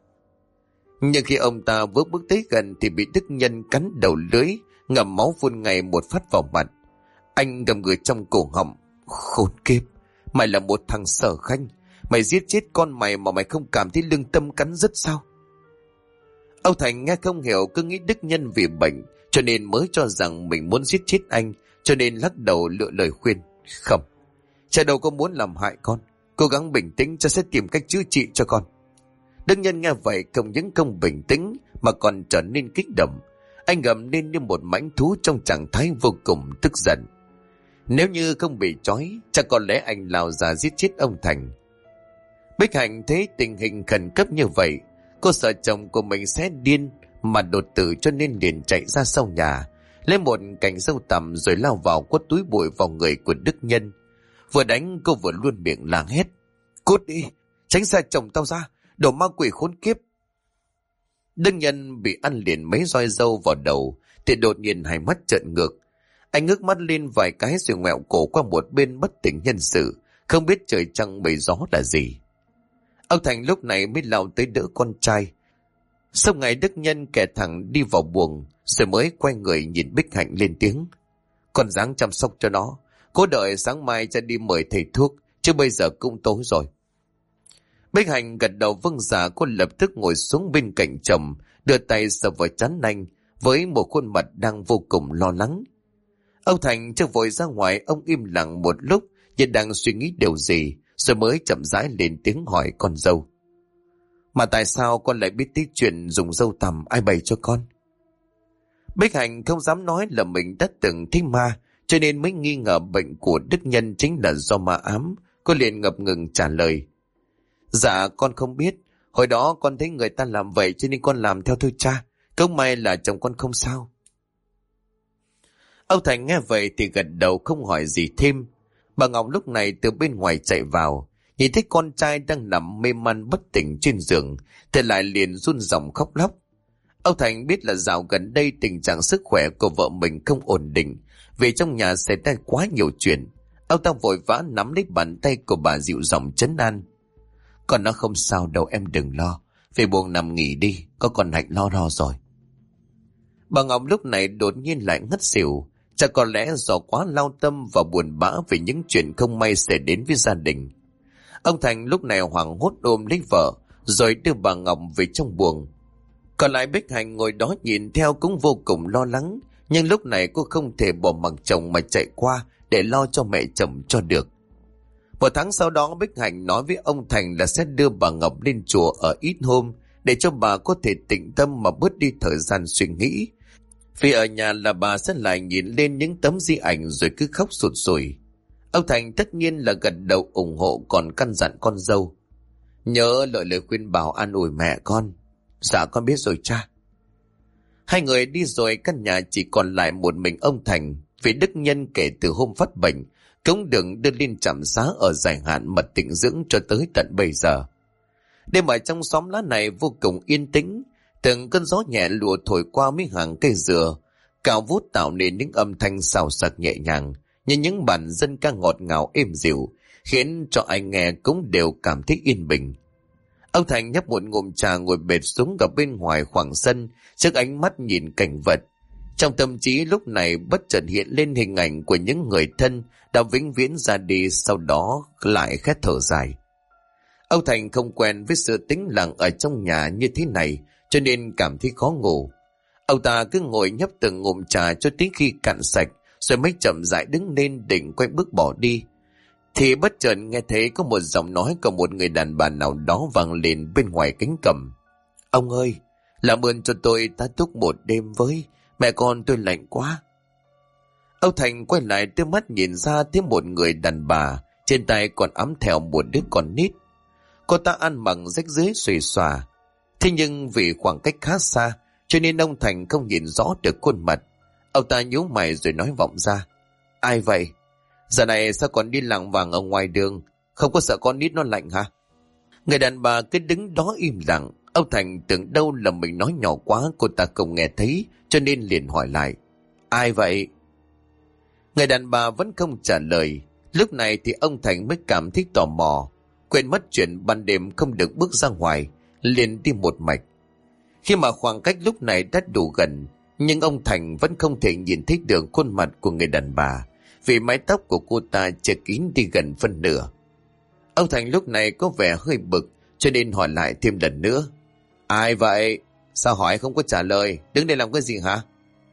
A: Nhưng khi ông ta vừa bước tới gần thì bị Đức Nhân cắn đầu lưỡi, ngậm máu phun ngay một phát vào mặt. Anh gầm người trong cổ họng: "Khốn kiếp, mày là một thằng sở khanh, mày giết chết con mày mà mày không cảm thấy lương tâm cắn rứt sao?" Ông Thành nghe không hiểu, cứ nghĩ Đức Nhân vì bệnh cho nên mới cho rằng mình muốn giết chết anh, cho nên lắc đầu lựa lời khuyên: "Không, cha đâu có muốn làm hại con, cố gắng bình tĩnh, cha sẽ tìm cách chữa trị cho con." Đức Nhân nghe vậy không những không bình tĩnh mà còn trở nên kích động. Anh gầm lên như một mãnh thú trong trạng thái vô cùng tức giận. Nếu như không bị trói, chắc có lẽ anh lao ra giết chết ông Thành. Bích Hạnh thấy tình hình khẩn cấp như vậy, cô sợ chồng của mình sẽ điên mà đột tử, cho nên liền chạy ra sau nhà, lấy một cành dâu tằm rồi lao vào quất túi bụi vào người của Đức Nhân. Vừa đánh cô vừa luôn miệng làng hét: "Cút đi, tránh xa chồng tao ra, đồ ma quỷ khốn kiếp!" Đức Nhân bị ăn liền mấy roi dâu vào đầu thì đột nhiên hai mắt trợn ngược. Anh ngước mắt lên vài cái rồi ngoẹo cổ qua một bên bất tỉnh nhân sự, không biết trời trăng bầy gió là gì. Ông Thành lúc này mới lao tới đỡ con trai. Sau ngày Đức Nhân kẻ thẳng đi vào buồng, rồi mới quay người nhìn Bích Hạnh lên tiếng: "Con ráng chăm sóc cho nó, cố đợi sáng mai cha đi mời thầy thuốc, chứ bây giờ cũng tối rồi." Bích Hạnh gật đầu vâng dạ. Cô lập tức ngồi xuống bên cạnh chồng, đưa tay sờ vào trán anh với một khuôn mặt đang vô cùng lo lắng. Ông Thành chưa vội ra ngoài, ông im lặng một lúc như đang suy nghĩ điều gì, rồi mới chậm rãi lên tiếng hỏi con dâu: "Mà tại sao con lại biết tí chuyện dùng dâu tằm, ai bày cho con?" Bích Hạnh không dám nói là mình đã từng thấy ma, cho nên mới nghi ngờ bệnh của Đức Nhân chính là do ma ám. Cô liền ngập ngừng trả lời: "Dạ con không biết, hồi đó con thấy người ta làm vậy cho nên con làm theo thôi cha, cũng may là chồng con không sao." Ông Thành nghe vậy thì gật đầu không hỏi gì thêm. Bà Ngọc lúc này từ bên ngoài chạy vào, nhìn thấy con trai đang nằm mê man bất tỉnh trên giường thì lại liền run ròng khóc lóc. Ông Thành biết là dạo gần đây tình trạng sức khỏe của vợ mình không ổn định, vì trong nhà xảy ra quá nhiều chuyện. Ông ta vội vã nắm lấy bàn tay của bà dịu giọng trấn an: "Con nó không sao đâu, em đừng lo, về buồng nằm nghỉ đi, có con Hạnh lo rồi." Bà Ngọc lúc này đột nhiên lại ngất xỉu, chắc có lẽ do quá lao tâm và buồn bã về những chuyện không may xảy đến với gia đình. Ông Thành lúc này hoảng hốt ôm lấy vợ rồi đưa bà Ngọc về trong buồng. Còn lại Bích Hạnh ngồi đó nhìn theo cũng vô cùng lo lắng, nhưng lúc này cô không thể bỏ mặc chồng mà chạy qua để lo cho mẹ chồng cho được. 1 tháng sau đó, Bích Hạnh nói với ông Thành là sẽ đưa bà Ngọc lên chùa ở ít hôm để cho bà có thể tĩnh tâm mà bớt đi thời gian suy nghĩ. Vì ở nhà là bà sẽ lại nhìn lên những tấm di ảnh rồi cứ khóc sụt sùi. Ông Thành tất nhiên là gật đầu ủng hộ, còn căn dặn con dâu: "Nhớ lời khuyên bảo an ủi mẹ con." "Dạ con biết rồi cha." Hai người đi rồi, căn nhà chỉ còn lại một mình ông Thành, vì Đức Nhân kể từ hôm phát bệnh cũng đừng đưa lên trạm xá ở dài hạn mật tịnh dưỡng cho tới tận bây giờ. Đêm ở trong xóm lá này vô cùng yên tĩnh, Từng cơn gió nhẹ lùa thổi qua mấy hàng cây dừa, cao vút tạo nên những âm thanh xào xạc nhẹ nhàng, như những bản dân ca ngọt ngào êm dịu, khiến cho ai nghe cũng đều cảm thấy yên bình. Ông Thành nhấp một ngụm trà ngồi bệt xuống ở bên ngoài khoảng sân, trước ánh mắt nhìn cảnh vật. Trong tâm trí lúc này bất chợt hiện lên hình ảnh của những người thân đã vĩnh viễn ra đi, sau đó lại khẽ thở dài. Ông Thành không quen với sự tĩnh lặng ở trong nhà như thế này, cho nên cảm thấy khó ngủ. Ông ta cứ ngồi nhấp từng ngụm trà cho đến khi cạn sạch, rồi mới chậm rãi đứng lên định quay bước bỏ đi. Thì bất chợt nghe thấy có một giọng nói của một người đàn bà nào đó vang lên bên ngoài cánh cổng. Ông ơi, làm ơn cho tôi tá túc một đêm với, mẹ con tôi lạnh quá. Ông Thành quay lại đưa mắt nhìn ra thấy một người đàn bà, trên tay còn ẵm theo một đứa con nít. Cô ta ăn mặc rách rưới xuề xòa, thế nhưng vì khoảng cách khá xa, cho nên ông Thành không nhìn rõ được khuôn mặt. Ông ta nhíu mày rồi nói vọng ra. Ai vậy? Giờ này sao còn đi lảng vảng ở ngoài đường? Không có sợ con nít nó lạnh hả? Người đàn bà cứ đứng đó im lặng. Ông Thành tưởng đâu là mình nói nhỏ quá, cô ta không nghe thấy, cho nên liền hỏi lại. Ai vậy? Người đàn bà vẫn không trả lời. Lúc này thì ông Thành mới cảm thấy tò mò, quên mất chuyện ban đêm không được bước ra ngoài, liền đi một mạch. Khi mà khoảng cách lúc này đã đủ gần, nhưng ông Thành vẫn không thể nhìn thấy được khuôn mặt của người đàn bà, vì mái tóc của cô ta che kín đi gần phân nửa. Ông Thành lúc này có vẻ hơi bực, cho nên hỏi lại thêm lần nữa. Ai vậy? Sao hỏi không có trả lời? Đứng đây làm cái gì hả?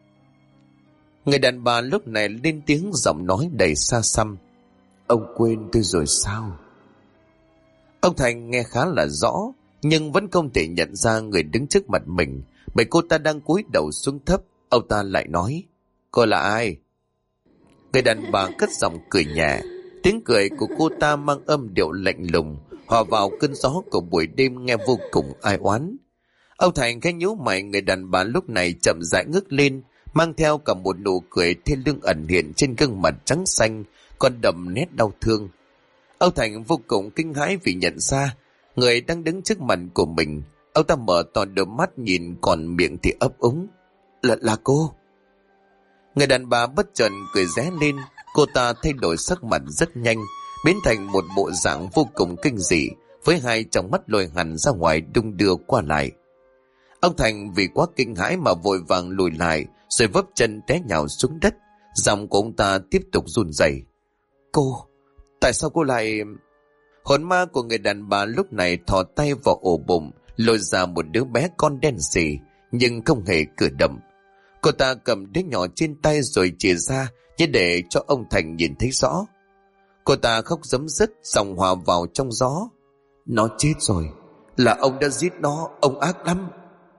A: Người đàn bà lúc này lên tiếng, giọng nói đầy xa xăm. Ông quên tôi rồi sao? Ông Thành nghe khá là rõ, nhưng vẫn không thể nhận ra người đứng trước mặt mình, bởi cô ta đang cúi đầu xuống thấp. Ông ta lại nói. Cô là ai? Người đàn bà cất giọng cười nhẹ. Tiếng cười của cô ta mang âm điệu lạnh lùng, hòa vào cơn gió của buổi đêm nghe vô cùng ai oán. Ông Thành khẽ nhíu mày. Người đàn bà lúc này chậm rãi ngước lên, mang theo cả một nụ cười thê lương ẩn hiện trên gương mặt trắng xanh, còn đậm nét đau thương. Ông Thành vô cùng kinh hãi vì nhận ra người đang đứng trước mặt của mình. Ông ta mở to đôi mắt nhìn, còn miệng thì ấp úng. Là cô. Người đàn bà bất chợt cười ré lên. Cô ta thay đổi sắc mặt rất nhanh, biến thành một bộ dạng vô cùng kinh dị, với hai tròng mắt lồi hẳn ra ngoài đung đưa qua lại. Ông Thành vì quá kinh hãi mà vội vàng lùi lại, rồi vấp chân té nhào xuống đất. Giọng của ông ta tiếp tục run rẩy. Cô, tại sao cô lại... Hồn ma của người đàn bà lúc này thò tay vào ổ bụng, lôi ra một đứa bé con đen sì, nhưng không hề cử động. Cô ta cầm đứa nhỏ trên tay rồi chìa ra, như để cho ông Thành nhìn thấy rõ. Cô ta khóc rấm rứt, giọng hòa vào trong gió. Nó chết rồi, là ông đã giết nó, ông ác lắm.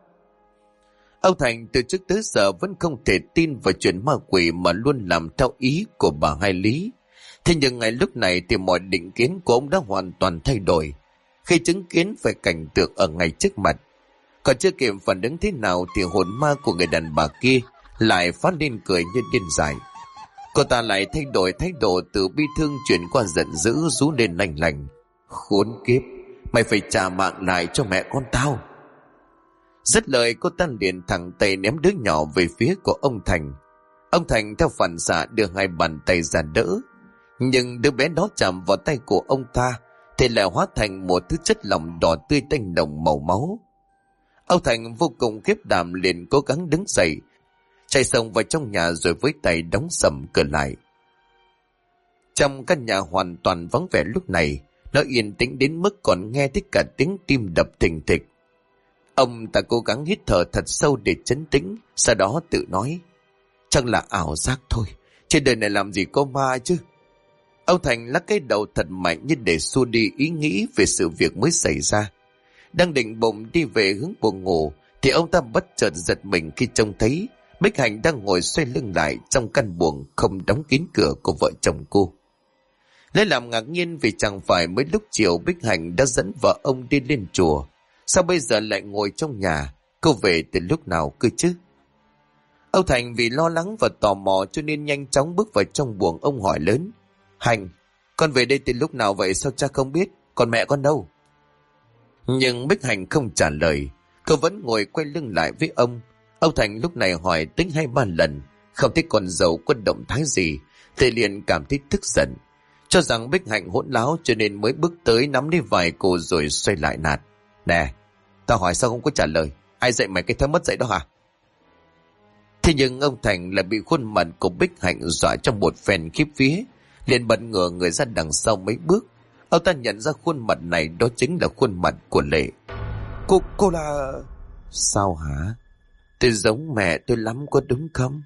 A: Ông Thành từ trước tới giờ vẫn không thể tin vào chuyện ma quỷ, mà luôn làm theo ý của bà Hai Lý. Thế nhưng ngay lúc này thì mọi định kiến của ông đã hoàn toàn thay đổi, khi chứng kiến về cảnh tượng ở ngay trước mặt. Còn chưa kịp phản ứng thế nào thì hồn ma của người đàn bà kia lại phát lên cười như điên dại. Cô ta lại thay đổi thái độ, từ bi thương chuyển qua giận dữ, rú lên lành lành. Khốn kiếp, mày phải trả mạng lại cho mẹ con tao. Dứt lời, cô ta liền thẳng tay ném đứa nhỏ về phía của ông Thành. Ông Thành theo phản xạ đưa hai bàn tay ra đỡ, nhưng đứa bé đó chạm vào tay của ông ta thì lại hóa thành một thứ chất lỏng đỏ tươi tanh nồng màu máu. Ông Thành vô cùng khiếp đảm, liền cố gắng đứng dậy, chạy xông vào trong nhà, rồi với tay đóng sầm cửa lại. Trong căn nhà hoàn toàn vắng vẻ lúc này, nó yên tĩnh đến mức còn nghe thấy cả tiếng tim đập thình thịch. Ông ta cố gắng hít thở thật sâu để trấn tĩnh, sau đó tự nói, chắc là ảo giác thôi, trên đời này làm gì có ma chứ. Ông Thành lắc cái đầu thật mạnh như để xua đi ý nghĩ về sự việc mới xảy ra. Đang định bụng đi về hướng buồng ngủ thì ông ta bất chợt giật mình khi trông thấy Bích Hạnh đang ngồi xoay lưng lại trong căn buồng không đóng kín cửa của vợ chồng cô. Lấy làm ngạc nhiên vì chẳng phải mới lúc chiều Bích Hạnh đã dẫn vợ ông đi lên chùa, sao bây giờ lại ngồi trong nhà? Cô về từ lúc nào cơ chứ? Ông Thành vì lo lắng và tò mò cho nên nhanh chóng bước vào trong buồng. Ông hỏi lớn, Hạnh, con về đây từ lúc nào vậy, sao cha không biết? Còn mẹ con đâu? Nhưng Bích Hạnh không trả lời. Cô vẫn ngồi quay lưng lại với ông. Ông Thành lúc này hỏi tính 2-3 lần, không thấy con dâu có động thái gì, thì liền cảm thấy tức giận, cho rằng Bích Hạnh hỗn láo cho nên mới bước tới nắm lấy vai cô rồi xoay lại nạt. Nè, tao hỏi sao không có trả lời? Ai dạy mày cái thơ mất dạy đó hả? Thế nhưng ông Thành lại bị khuôn mặt của Bích Hạnh dọa trong một phen khiếp vía, liền bật ngửa người ra đằng sau mấy bước. Ông ta nhận ra khuôn mặt này đó chính là khuôn mặt của Lệ. Cô là... Sao hả? Tôi giống mẹ tôi lắm có đúng không?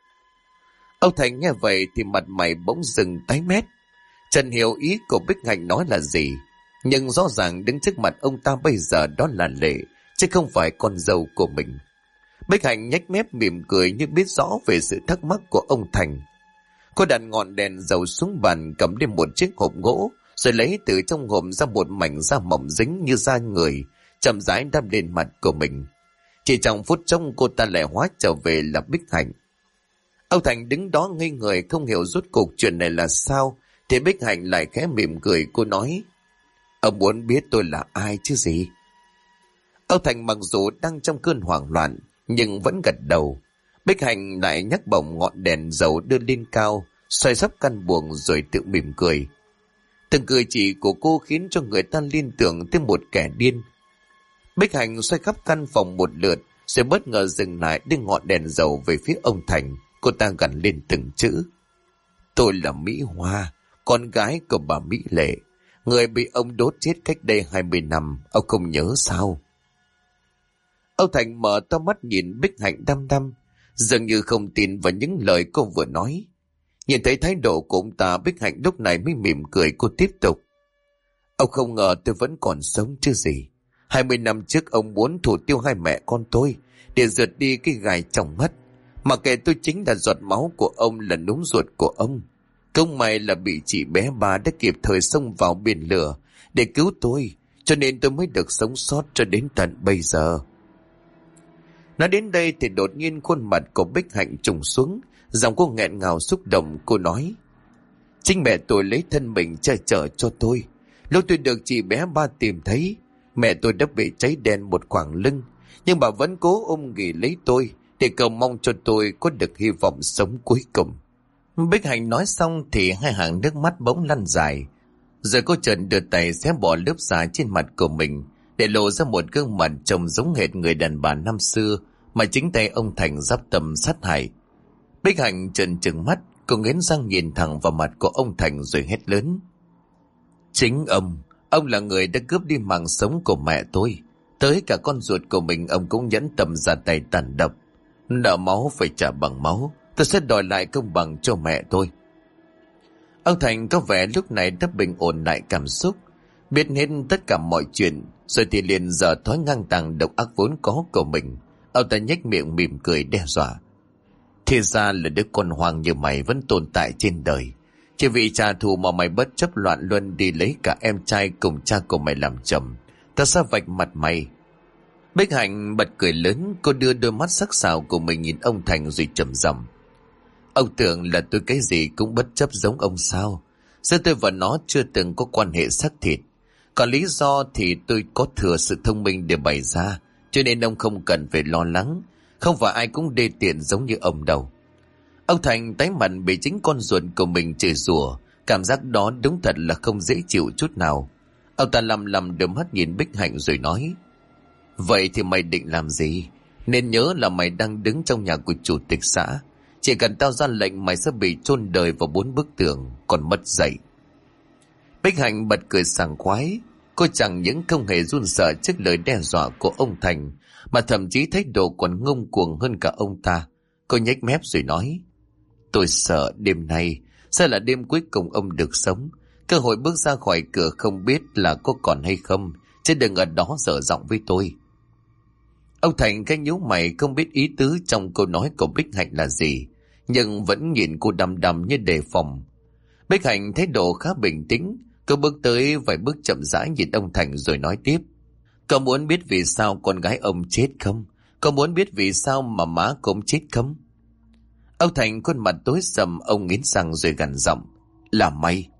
A: Ông Thành nghe vậy thì mặt mày bỗng dừng tái mét. Trần hiểu ý của Bích Hạnh nói là gì, nhưng rõ ràng đứng trước mặt ông ta bây giờ đó là Lệ, chứ không phải con dâu của mình. Bích Hạnh nhếch mép mỉm cười như biết rõ về sự thắc mắc của ông Thành. Cô đặt ngọn đèn dầu xuống bàn, cầm lên một chiếc hộp gỗ, rồi lấy từ trong hộp ra một mảnh da mỏng dính như da người, chậm rãi đắp lên mặt của mình. Chỉ trong phút chốc cô ta lại hóa trở về là Bích Hạnh. Ông Thành đứng đó ngây người không hiểu rốt cuộc chuyện này là sao, thì Bích Hạnh lại khẽ mỉm cười. Cô nói: Ông muốn biết tôi là ai chứ gì? Ông Thành mặc dù đang trong cơn hoảng loạn nhưng vẫn gật đầu. Bích Hạnh lại nhấc bổng ngọn đèn dầu đưa lên cao, xoay sắp căn buồng rồi tự mỉm cười. Từng cử chỉ của cô khiến cho người ta liên tưởng tới một kẻ điên. Bích Hạnh xoay khắp căn phòng một lượt rồi bất ngờ dừng lại đưa ngọn đèn dầu về phía ông Thành. Cô ta gằn lên từng chữ: Tôi là Mỹ Hoa, con gái của bà Mỹ Lệ, người bị ông đốt chết cách đây 20 năm, ông không nhớ sao? Ông Thành mở to mắt nhìn Bích Hạnh đăm đăm, dường như không tin vào những lời cô vừa nói. Nhìn thấy thái độ của ông ta, Bích Hạnh lúc này mới mỉm cười. Cô tiếp tục: Ông không ngờ tôi vẫn còn sống chứ gì. 20 năm trước ông muốn thủ tiêu hai mẹ con tôi để rượt đi cái gai trong mắt. Mà kể tôi chính là giọt máu của ông, là núm ruột của ông. Không may là bị chị bé ba đã kịp thời xông vào biển lửa để cứu tôi, cho nên tôi mới được sống sót cho đến tận bây giờ. Nói đến đây thì đột nhiên khuôn mặt của Bích Hạnh trùng xuống, giọng cô nghẹn ngào xúc động. Cô nói: Chính mẹ tôi lấy thân mình che chở cho tôi. Lúc tôi được chị bé ba tìm thấy, mẹ tôi đã bị cháy đen một khoảng lưng, nhưng bà vẫn cố ôm ghì lấy tôi để cầu mong cho tôi có được hy vọng sống cuối cùng. Bích Hạnh nói xong thì hai hàng nước mắt bỗng lăn dài, rồi cô chợt đưa tay xé bỏ lớp da trên mặt của mình để lộ ra một gương mặt trông giống hệt người đàn bà năm xưa mà chính tay ông Thành giáp tâm sát hại. Bích Hạnh trợn trừng mắt, cô nghiến răng nhìn thẳng vào mặt của ông Thành rồi hét lớn: Chính ông là người đã cướp đi mạng sống của mẹ tôi. Tới cả con ruột của mình ông cũng nhẫn tâm ra tay tàn độc. Nợ máu phải trả bằng máu, tôi sẽ đòi lại công bằng cho mẹ tôi. Ông Thành có vẻ lúc này đã bình ổn lại cảm xúc, biết hết tất cả mọi chuyện, rồi thì liền dở thói ngang tàng độc ác vốn có của mình. Ông ta nhếch miệng mỉm cười đe dọa: Thì ra là đứa con hoang như mày vẫn tồn tại trên đời. Chỉ vì trả thù mà mày bất chấp loạn luân đi lấy cả em trai cùng cha của mày làm chồng. Ta sẽ vạch mặt mày. Bích Hạnh bật cười lớn, cô đưa đôi mắt sắc sảo của mình nhìn ông Thành rồi trầm giọng: Ông tưởng là tôi cái gì cũng bất chấp giống ông sao? Giữa tôi và nó chưa từng có quan hệ xác thịt. Còn lý do thì tôi có thừa sự thông minh để bày ra, cho nên ông không cần phải lo lắng. Không phải ai cũng đê tiện giống như ông đâu. Ông Thành tái mặt bị chính con ruột của mình chửi rủa, cảm giác đó đúng thật là không dễ chịu chút nào. Ông ta lầm lầm đôi mắt nhìn Bích Hạnh rồi nói: Vậy thì mày định làm gì? Nên nhớ là mày đang đứng trong nhà của chủ tịch xã. Chỉ cần tao ra lệnh mày sẽ bị chôn đời vào 4 bức tường, còn mất dạy. Bích Hạnh bật cười sảng khoái. Cô chẳng những không hề run sợ trước lời đe dọa của ông Thành, mà thậm chí thái độ còn ngông cuồng hơn cả ông ta. Cô nhếch mép rồi nói: Tôi sợ đêm nay sẽ là đêm cuối cùng ông được sống. Cơ hội bước ra khỏi cửa không biết là có còn hay không, chứ đừng ở đó dở giọng với tôi. Ông Thành cái nhíu mày, không biết ý tứ trong câu nói của Bích Hạnh là gì, nhưng vẫn nhìn cô đăm đăm như đề phòng. Bích Hạnh thái độ khá bình tĩnh, cô bước tới vài bước chậm rãi nhìn ông Thành rồi nói tiếp: Cậu muốn biết vì sao con gái ông chết không? Cậu muốn biết vì sao mà má cũng chết không? Ông Thành khuôn mặt tối sầm, ông nghiến răng rồi gằn giọng: Là mày!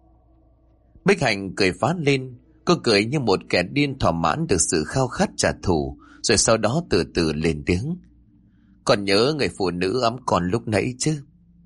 A: Bích Hạnh cười phá lên. Cô cười như một kẻ điên thỏa mãn được sự khao khát trả thù, rồi sau đó từ từ lên tiếng. Còn nhớ người phụ nữ ẵm con lúc nãy chứ?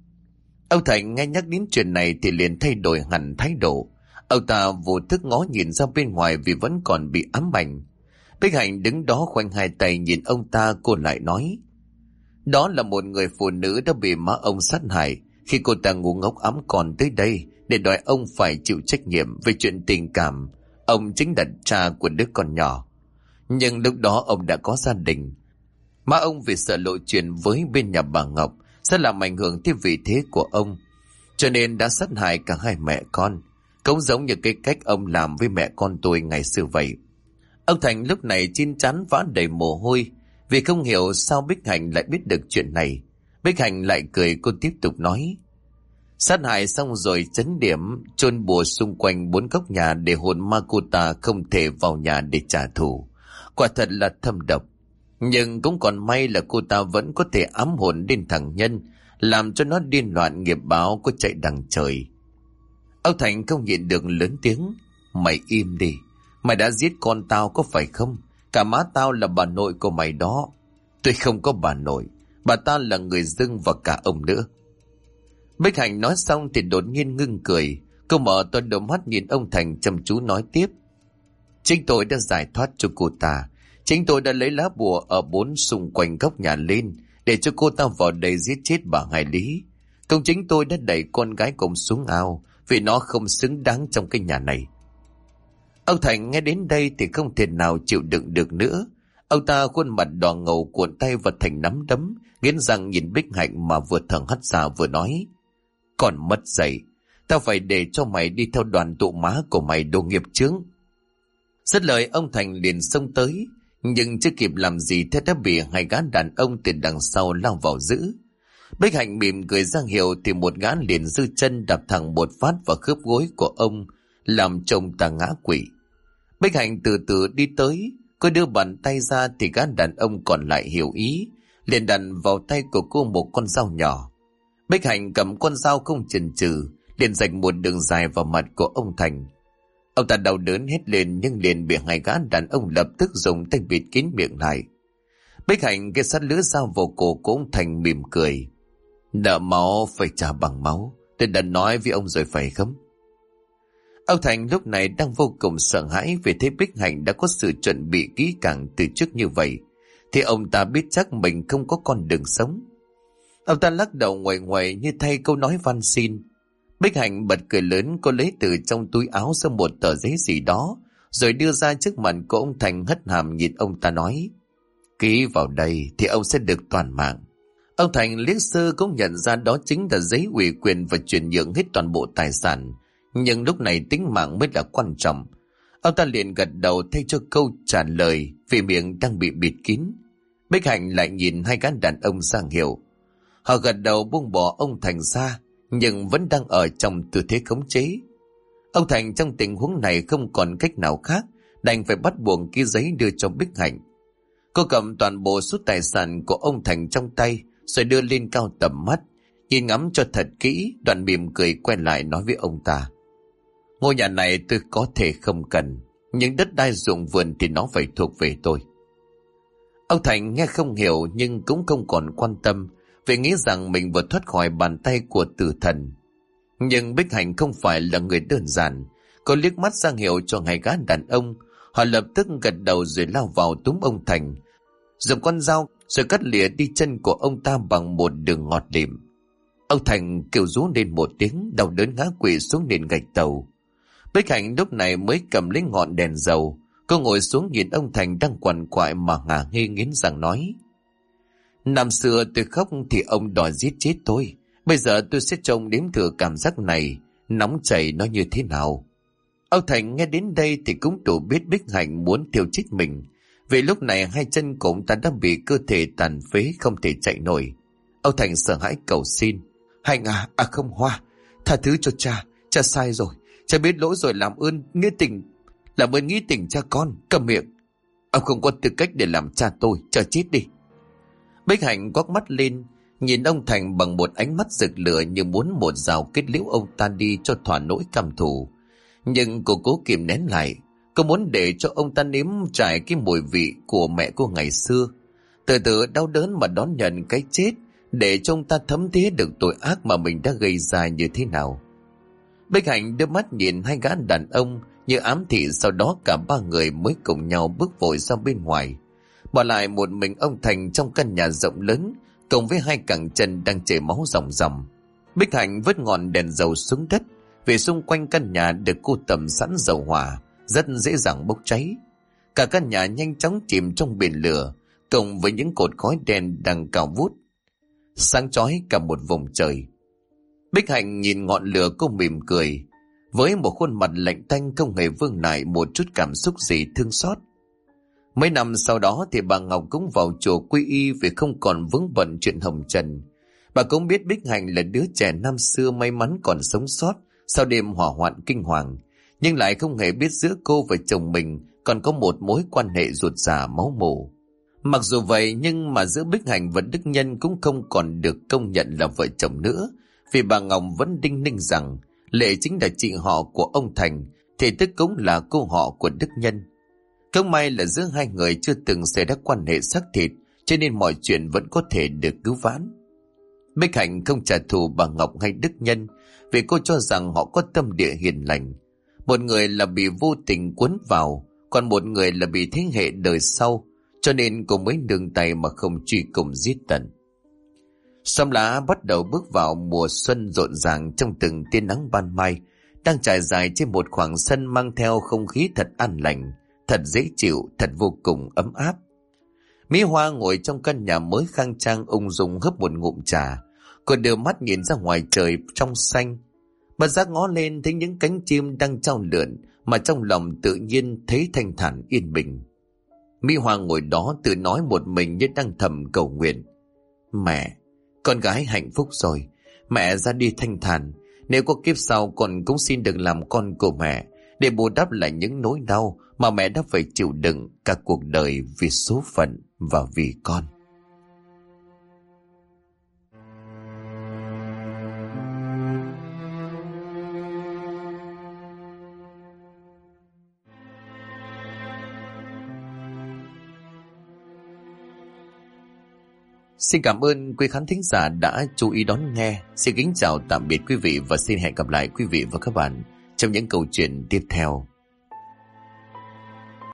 A: Ông Thành nghe nhắc đến chuyện này thì liền thay đổi hẳn thái độ. Ông ta vô thức ngó nhìn ra bên ngoài vì vẫn còn bị ám ảnh. Bích Hạnh đứng đó khoanh hai tay nhìn ông ta, cô lại nói. Đó là một người phụ nữ đã bị má ông sát hại khi cô ta ngu ngốc ẵm con tới đây để đòi ông phải chịu trách nhiệm về chuyện tình cảm. Ông chính là cha của đứa con nhỏ. Nhưng lúc đó ông đã có gia đình. Má ông vì sợ lộ chuyện với bên nhà bà Ngọc sẽ làm ảnh hưởng tới vị thế của ông, cho nên đã sát hại cả hai mẹ con, cũng giống như cái cách ông làm với mẹ con tôi ngày xưa vậy. Ông Thành lúc này chín chắn vã đầy mồ hôi vì không hiểu sao Bích Hạnh lại biết được chuyện này. Bích Hạnh lại cười, cô tiếp tục nói. Sát hại xong rồi trấn điểm, chôn bùa xung quanh 4 góc nhà để hồn ma cô ta không thể vào nhà để trả thù. Quả thật là thâm độc. Nhưng cũng còn may là cô ta vẫn có thể ám hồn đến thằng Nhân, làm cho nó điên loạn, nghiệp báo có chạy đằng trời. Ông Thành không nhịn được lớn tiếng. Mày im đi. Mày đã giết con tao có phải không? Cả má tao là bà nội của mày đó. Tôi không có bà nội. Bà ta là người dưng và cả ông nữa. Bích Hạnh nói xong thì đột nhiên ngưng cười. Cô mở to đôi mắt nhìn ông Thành chăm chú nói tiếp. Chính tôi đã giải thoát cho cô ta. Chính tôi đã lấy lá bùa ở 4 xung quanh góc nhà lên để cho cô ta vào đây giết chết bà Hải Lý. Công chính tôi đã đẩy con gái của ông xuống ao vì nó không xứng đáng trong cái nhà này. Ông Thành nghe đến đây thì không thể nào chịu đựng được nữa. Ông ta khuôn mặt đỏ ngầu cuộn tay vào thành nắm đấm, nghiến răng nhìn Bích Hạnh mà vừa thở hắt ra vừa nói. Còn mất dạy, tao phải để cho mày đi theo đoàn tụ má của mày, đồ nghiệp chướng. Dứt lời ông Thành liền xông tới, nhưng chưa kịp làm gì thế đã bị hai gã đàn ông từ đằng sau lao vào giữ. Bích Hạnh mỉm cười ra hiệu thì một gã liền giơ chân đạp thẳng một phát vào khớp gối của ông, làm chồng ta ngã quỵ. Bích Hạnh từ từ đi tới, cô đưa bàn tay ra thì gã đàn ông còn lại hiểu ý, liền đặt vào tay của cô một con dao nhỏ. Bích Hạnh cầm con dao không chần chừ, liền rạch một đường dài vào mặt của ông Thành. Ông ta đau đớn hét lên nhưng liền bị hai gã đàn ông lập tức dùng tay bịt kín miệng lại. Bích Hạnh ghé sát lưỡi dao vào cổ của ông Thành mỉm cười. Nợ máu phải trả bằng máu, tôi đã nói với ông rồi phải không? Ông Thành lúc này đang vô cùng sợ hãi vì thấy Bích Hạnh đã có sự chuẩn bị kỹ càng từ trước như vậy, thì ông ta biết chắc mình không có con đường sống. Ông ta lắc đầu nguậy nguậy như thay câu nói van xin. Bích Hạnh bật cười lớn, cô lấy từ trong túi áo ra một tờ giấy gì đó, rồi đưa ra trước mặt của ông Thành, hất hàm nhìn ông ta nói. Ký vào đây thì ông sẽ được toàn mạng. Ông Thành liếc sơ cũng nhận ra đó chính là giấy ủy quyền và chuyển nhượng hết toàn bộ tài sản. Nhưng lúc này tính mạng mới là quan trọng. Ông ta liền gật đầu thay cho câu trả lời vì miệng đang bị bịt kín. Bích Hạnh lại nhìn hai gã đàn ông sang hiệu. Họ gật đầu buông bỏ ông Thành ra, nhưng vẫn đang ở trong tư thế khống chế. Ông Thành trong tình huống này không còn cách nào khác, đành phải bắt buộc ký giấy đưa cho Bích Hạnh. Cô cầm toàn bộ số tài sản của ông Thành trong tay, rồi đưa lên cao tầm mắt, nhìn ngắm cho thật kỹ, đoạn mỉm cười quay lại nói với ông ta. Ngôi nhà này tôi có thể không cần, nhưng đất đai ruộng vườn thì nó phải thuộc về tôi. Ông Thành nghe không hiểu nhưng cũng không còn quan tâm, vì nghĩ rằng mình vừa thoát khỏi bàn tay của tử thần. Nhưng Bích Hạnh không phải là người đơn giản. Cô liếc mắt ra hiệu cho hai gã đàn ông. Họ lập tức gật đầu rồi lao vào túm ông Thành, dùng con dao rồi cắt lìa đi chân của ông ta bằng một đường ngọt lịm. Ông Thành kêu rú lên một tiếng, đau đớn ngã quỵ xuống nền gạch tàu. Bích Hạnh lúc này mới cầm lấy ngọn đèn dầu. Cô ngồi xuống nhìn ông Thành đang quằn quại mà ngả ngê nghiến răng nói. Năm xưa tôi khóc thì ông đòi giết chết tôi. Bây giờ tôi sẽ trông đếm thử cảm giác này, nóng chảy nó như thế nào. Ông Thành nghe đến đây thì cũng đủ biết Bích Hạnh muốn thiêu chết mình. Vì lúc này hai chân của ông ta đã bị cơ thể tàn phế, không thể chạy nổi. Ông Thành sợ hãi cầu xin. Hạnh à không, Hoa, tha thứ cho cha, cha sai rồi. Cha biết lỗi rồi, làm ơn nghĩa tình cha con, cầm miệng. Ông không có tư cách để làm cha tôi, cha chết đi. Bích Hạnh quắc mắt lên, nhìn ông Thành bằng một ánh mắt rực lửa như muốn một rào kết liễu ông ta đi cho thỏa nỗi căm thù. Nhưng cô cố kìm nén lại. Cô muốn để cho ông ta nếm trải cái mùi vị của mẹ cô ngày xưa, từ từ đau đớn mà đón nhận cái chết, để cho ông ta thấm thía được tội ác mà mình đã gây ra như thế nào. Bích Hạnh đưa mắt nhìn hai gã đàn ông như ám thị, sau đó cả ba người mới cùng nhau bước vội ra bên ngoài, bỏ lại một mình ông Thành trong căn nhà rộng lớn cùng với hai cẳng chân đang chảy máu ròng ròng. Bích Hạnh vứt ngọn đèn dầu xuống đất, vì xung quanh căn nhà được cô tầm sẵn dầu hỏa, rất dễ dàng bốc cháy. Cả căn nhà nhanh chóng chìm trong biển lửa, cùng với những cột khói đen đang cao vút, sáng chói cả một vùng trời. Bích Hạnh nhìn ngọn lửa, cô mỉm cười, với một khuôn mặt lạnh tanh không hề vương lại một chút cảm xúc gì thương xót. Mấy năm sau đó thì bà Ngọc cũng vào chùa quy y vì không còn vướng bận chuyện hồng trần. Bà cũng biết Bích Hạnh là đứa trẻ năm xưa may mắn còn sống sót sau đêm hỏa hoạn kinh hoàng, nhưng lại không hề biết giữa cô và chồng mình còn có một mối quan hệ ruột già máu mủ. Mặc dù vậy nhưng mà giữa Bích Hạnh và Đức Nhân cũng không còn được công nhận là vợ chồng nữa, vì bà Ngọc vẫn đinh ninh rằng Lệ chính là chị họ của ông Thành, thì tức cũng là cô họ của Đức Nhân. Không may là giữa hai người chưa từng xảy ra quan hệ xác thịt, cho nên mọi chuyện vẫn có thể được cứu vãn. Bích Hạnh không trả thù bà Ngọc hay Đức Nhân, vì cô cho rằng họ có tâm địa hiền lành. Một người là bị vô tình cuốn vào, còn một người là bị thế hệ đời sau, cho nên cô mới nương tay mà không truy cùng giết tận. Sâm lá bắt đầu bước vào mùa xuân rộn ràng trong từng tia nắng ban mai, đang trải dài trên một khoảng sân mang theo không khí thật an lành, thật dễ chịu, thật vô cùng ấm áp. Mỹ Hoa ngồi trong căn nhà mới khang trang ung dung hớp một ngụm trà. Cô đưa mắt nhìn ra ngoài trời trong xanh, bất giác ngó lên thấy những cánh chim đang chao lượn, mà trong lòng tự nhiên thấy thanh thản yên bình. Mỹ Hoa ngồi đó tự nói một mình như đang thầm cầu nguyện. Mẹ, con gái hạnh phúc rồi, mẹ ra đi thanh thản. Nếu có kiếp sau con cũng xin được làm con của mẹ, để bù đắp lại những nỗi đau mà mẹ đã phải chịu đựng cả cuộc đời vì số phận và vì con. Xin cảm ơn quý khán thính giả đã chú ý đón nghe. Xin kính chào tạm biệt quý vị và xin hẹn gặp lại quý vị và các bạn trong những câu chuyện tiếp theo.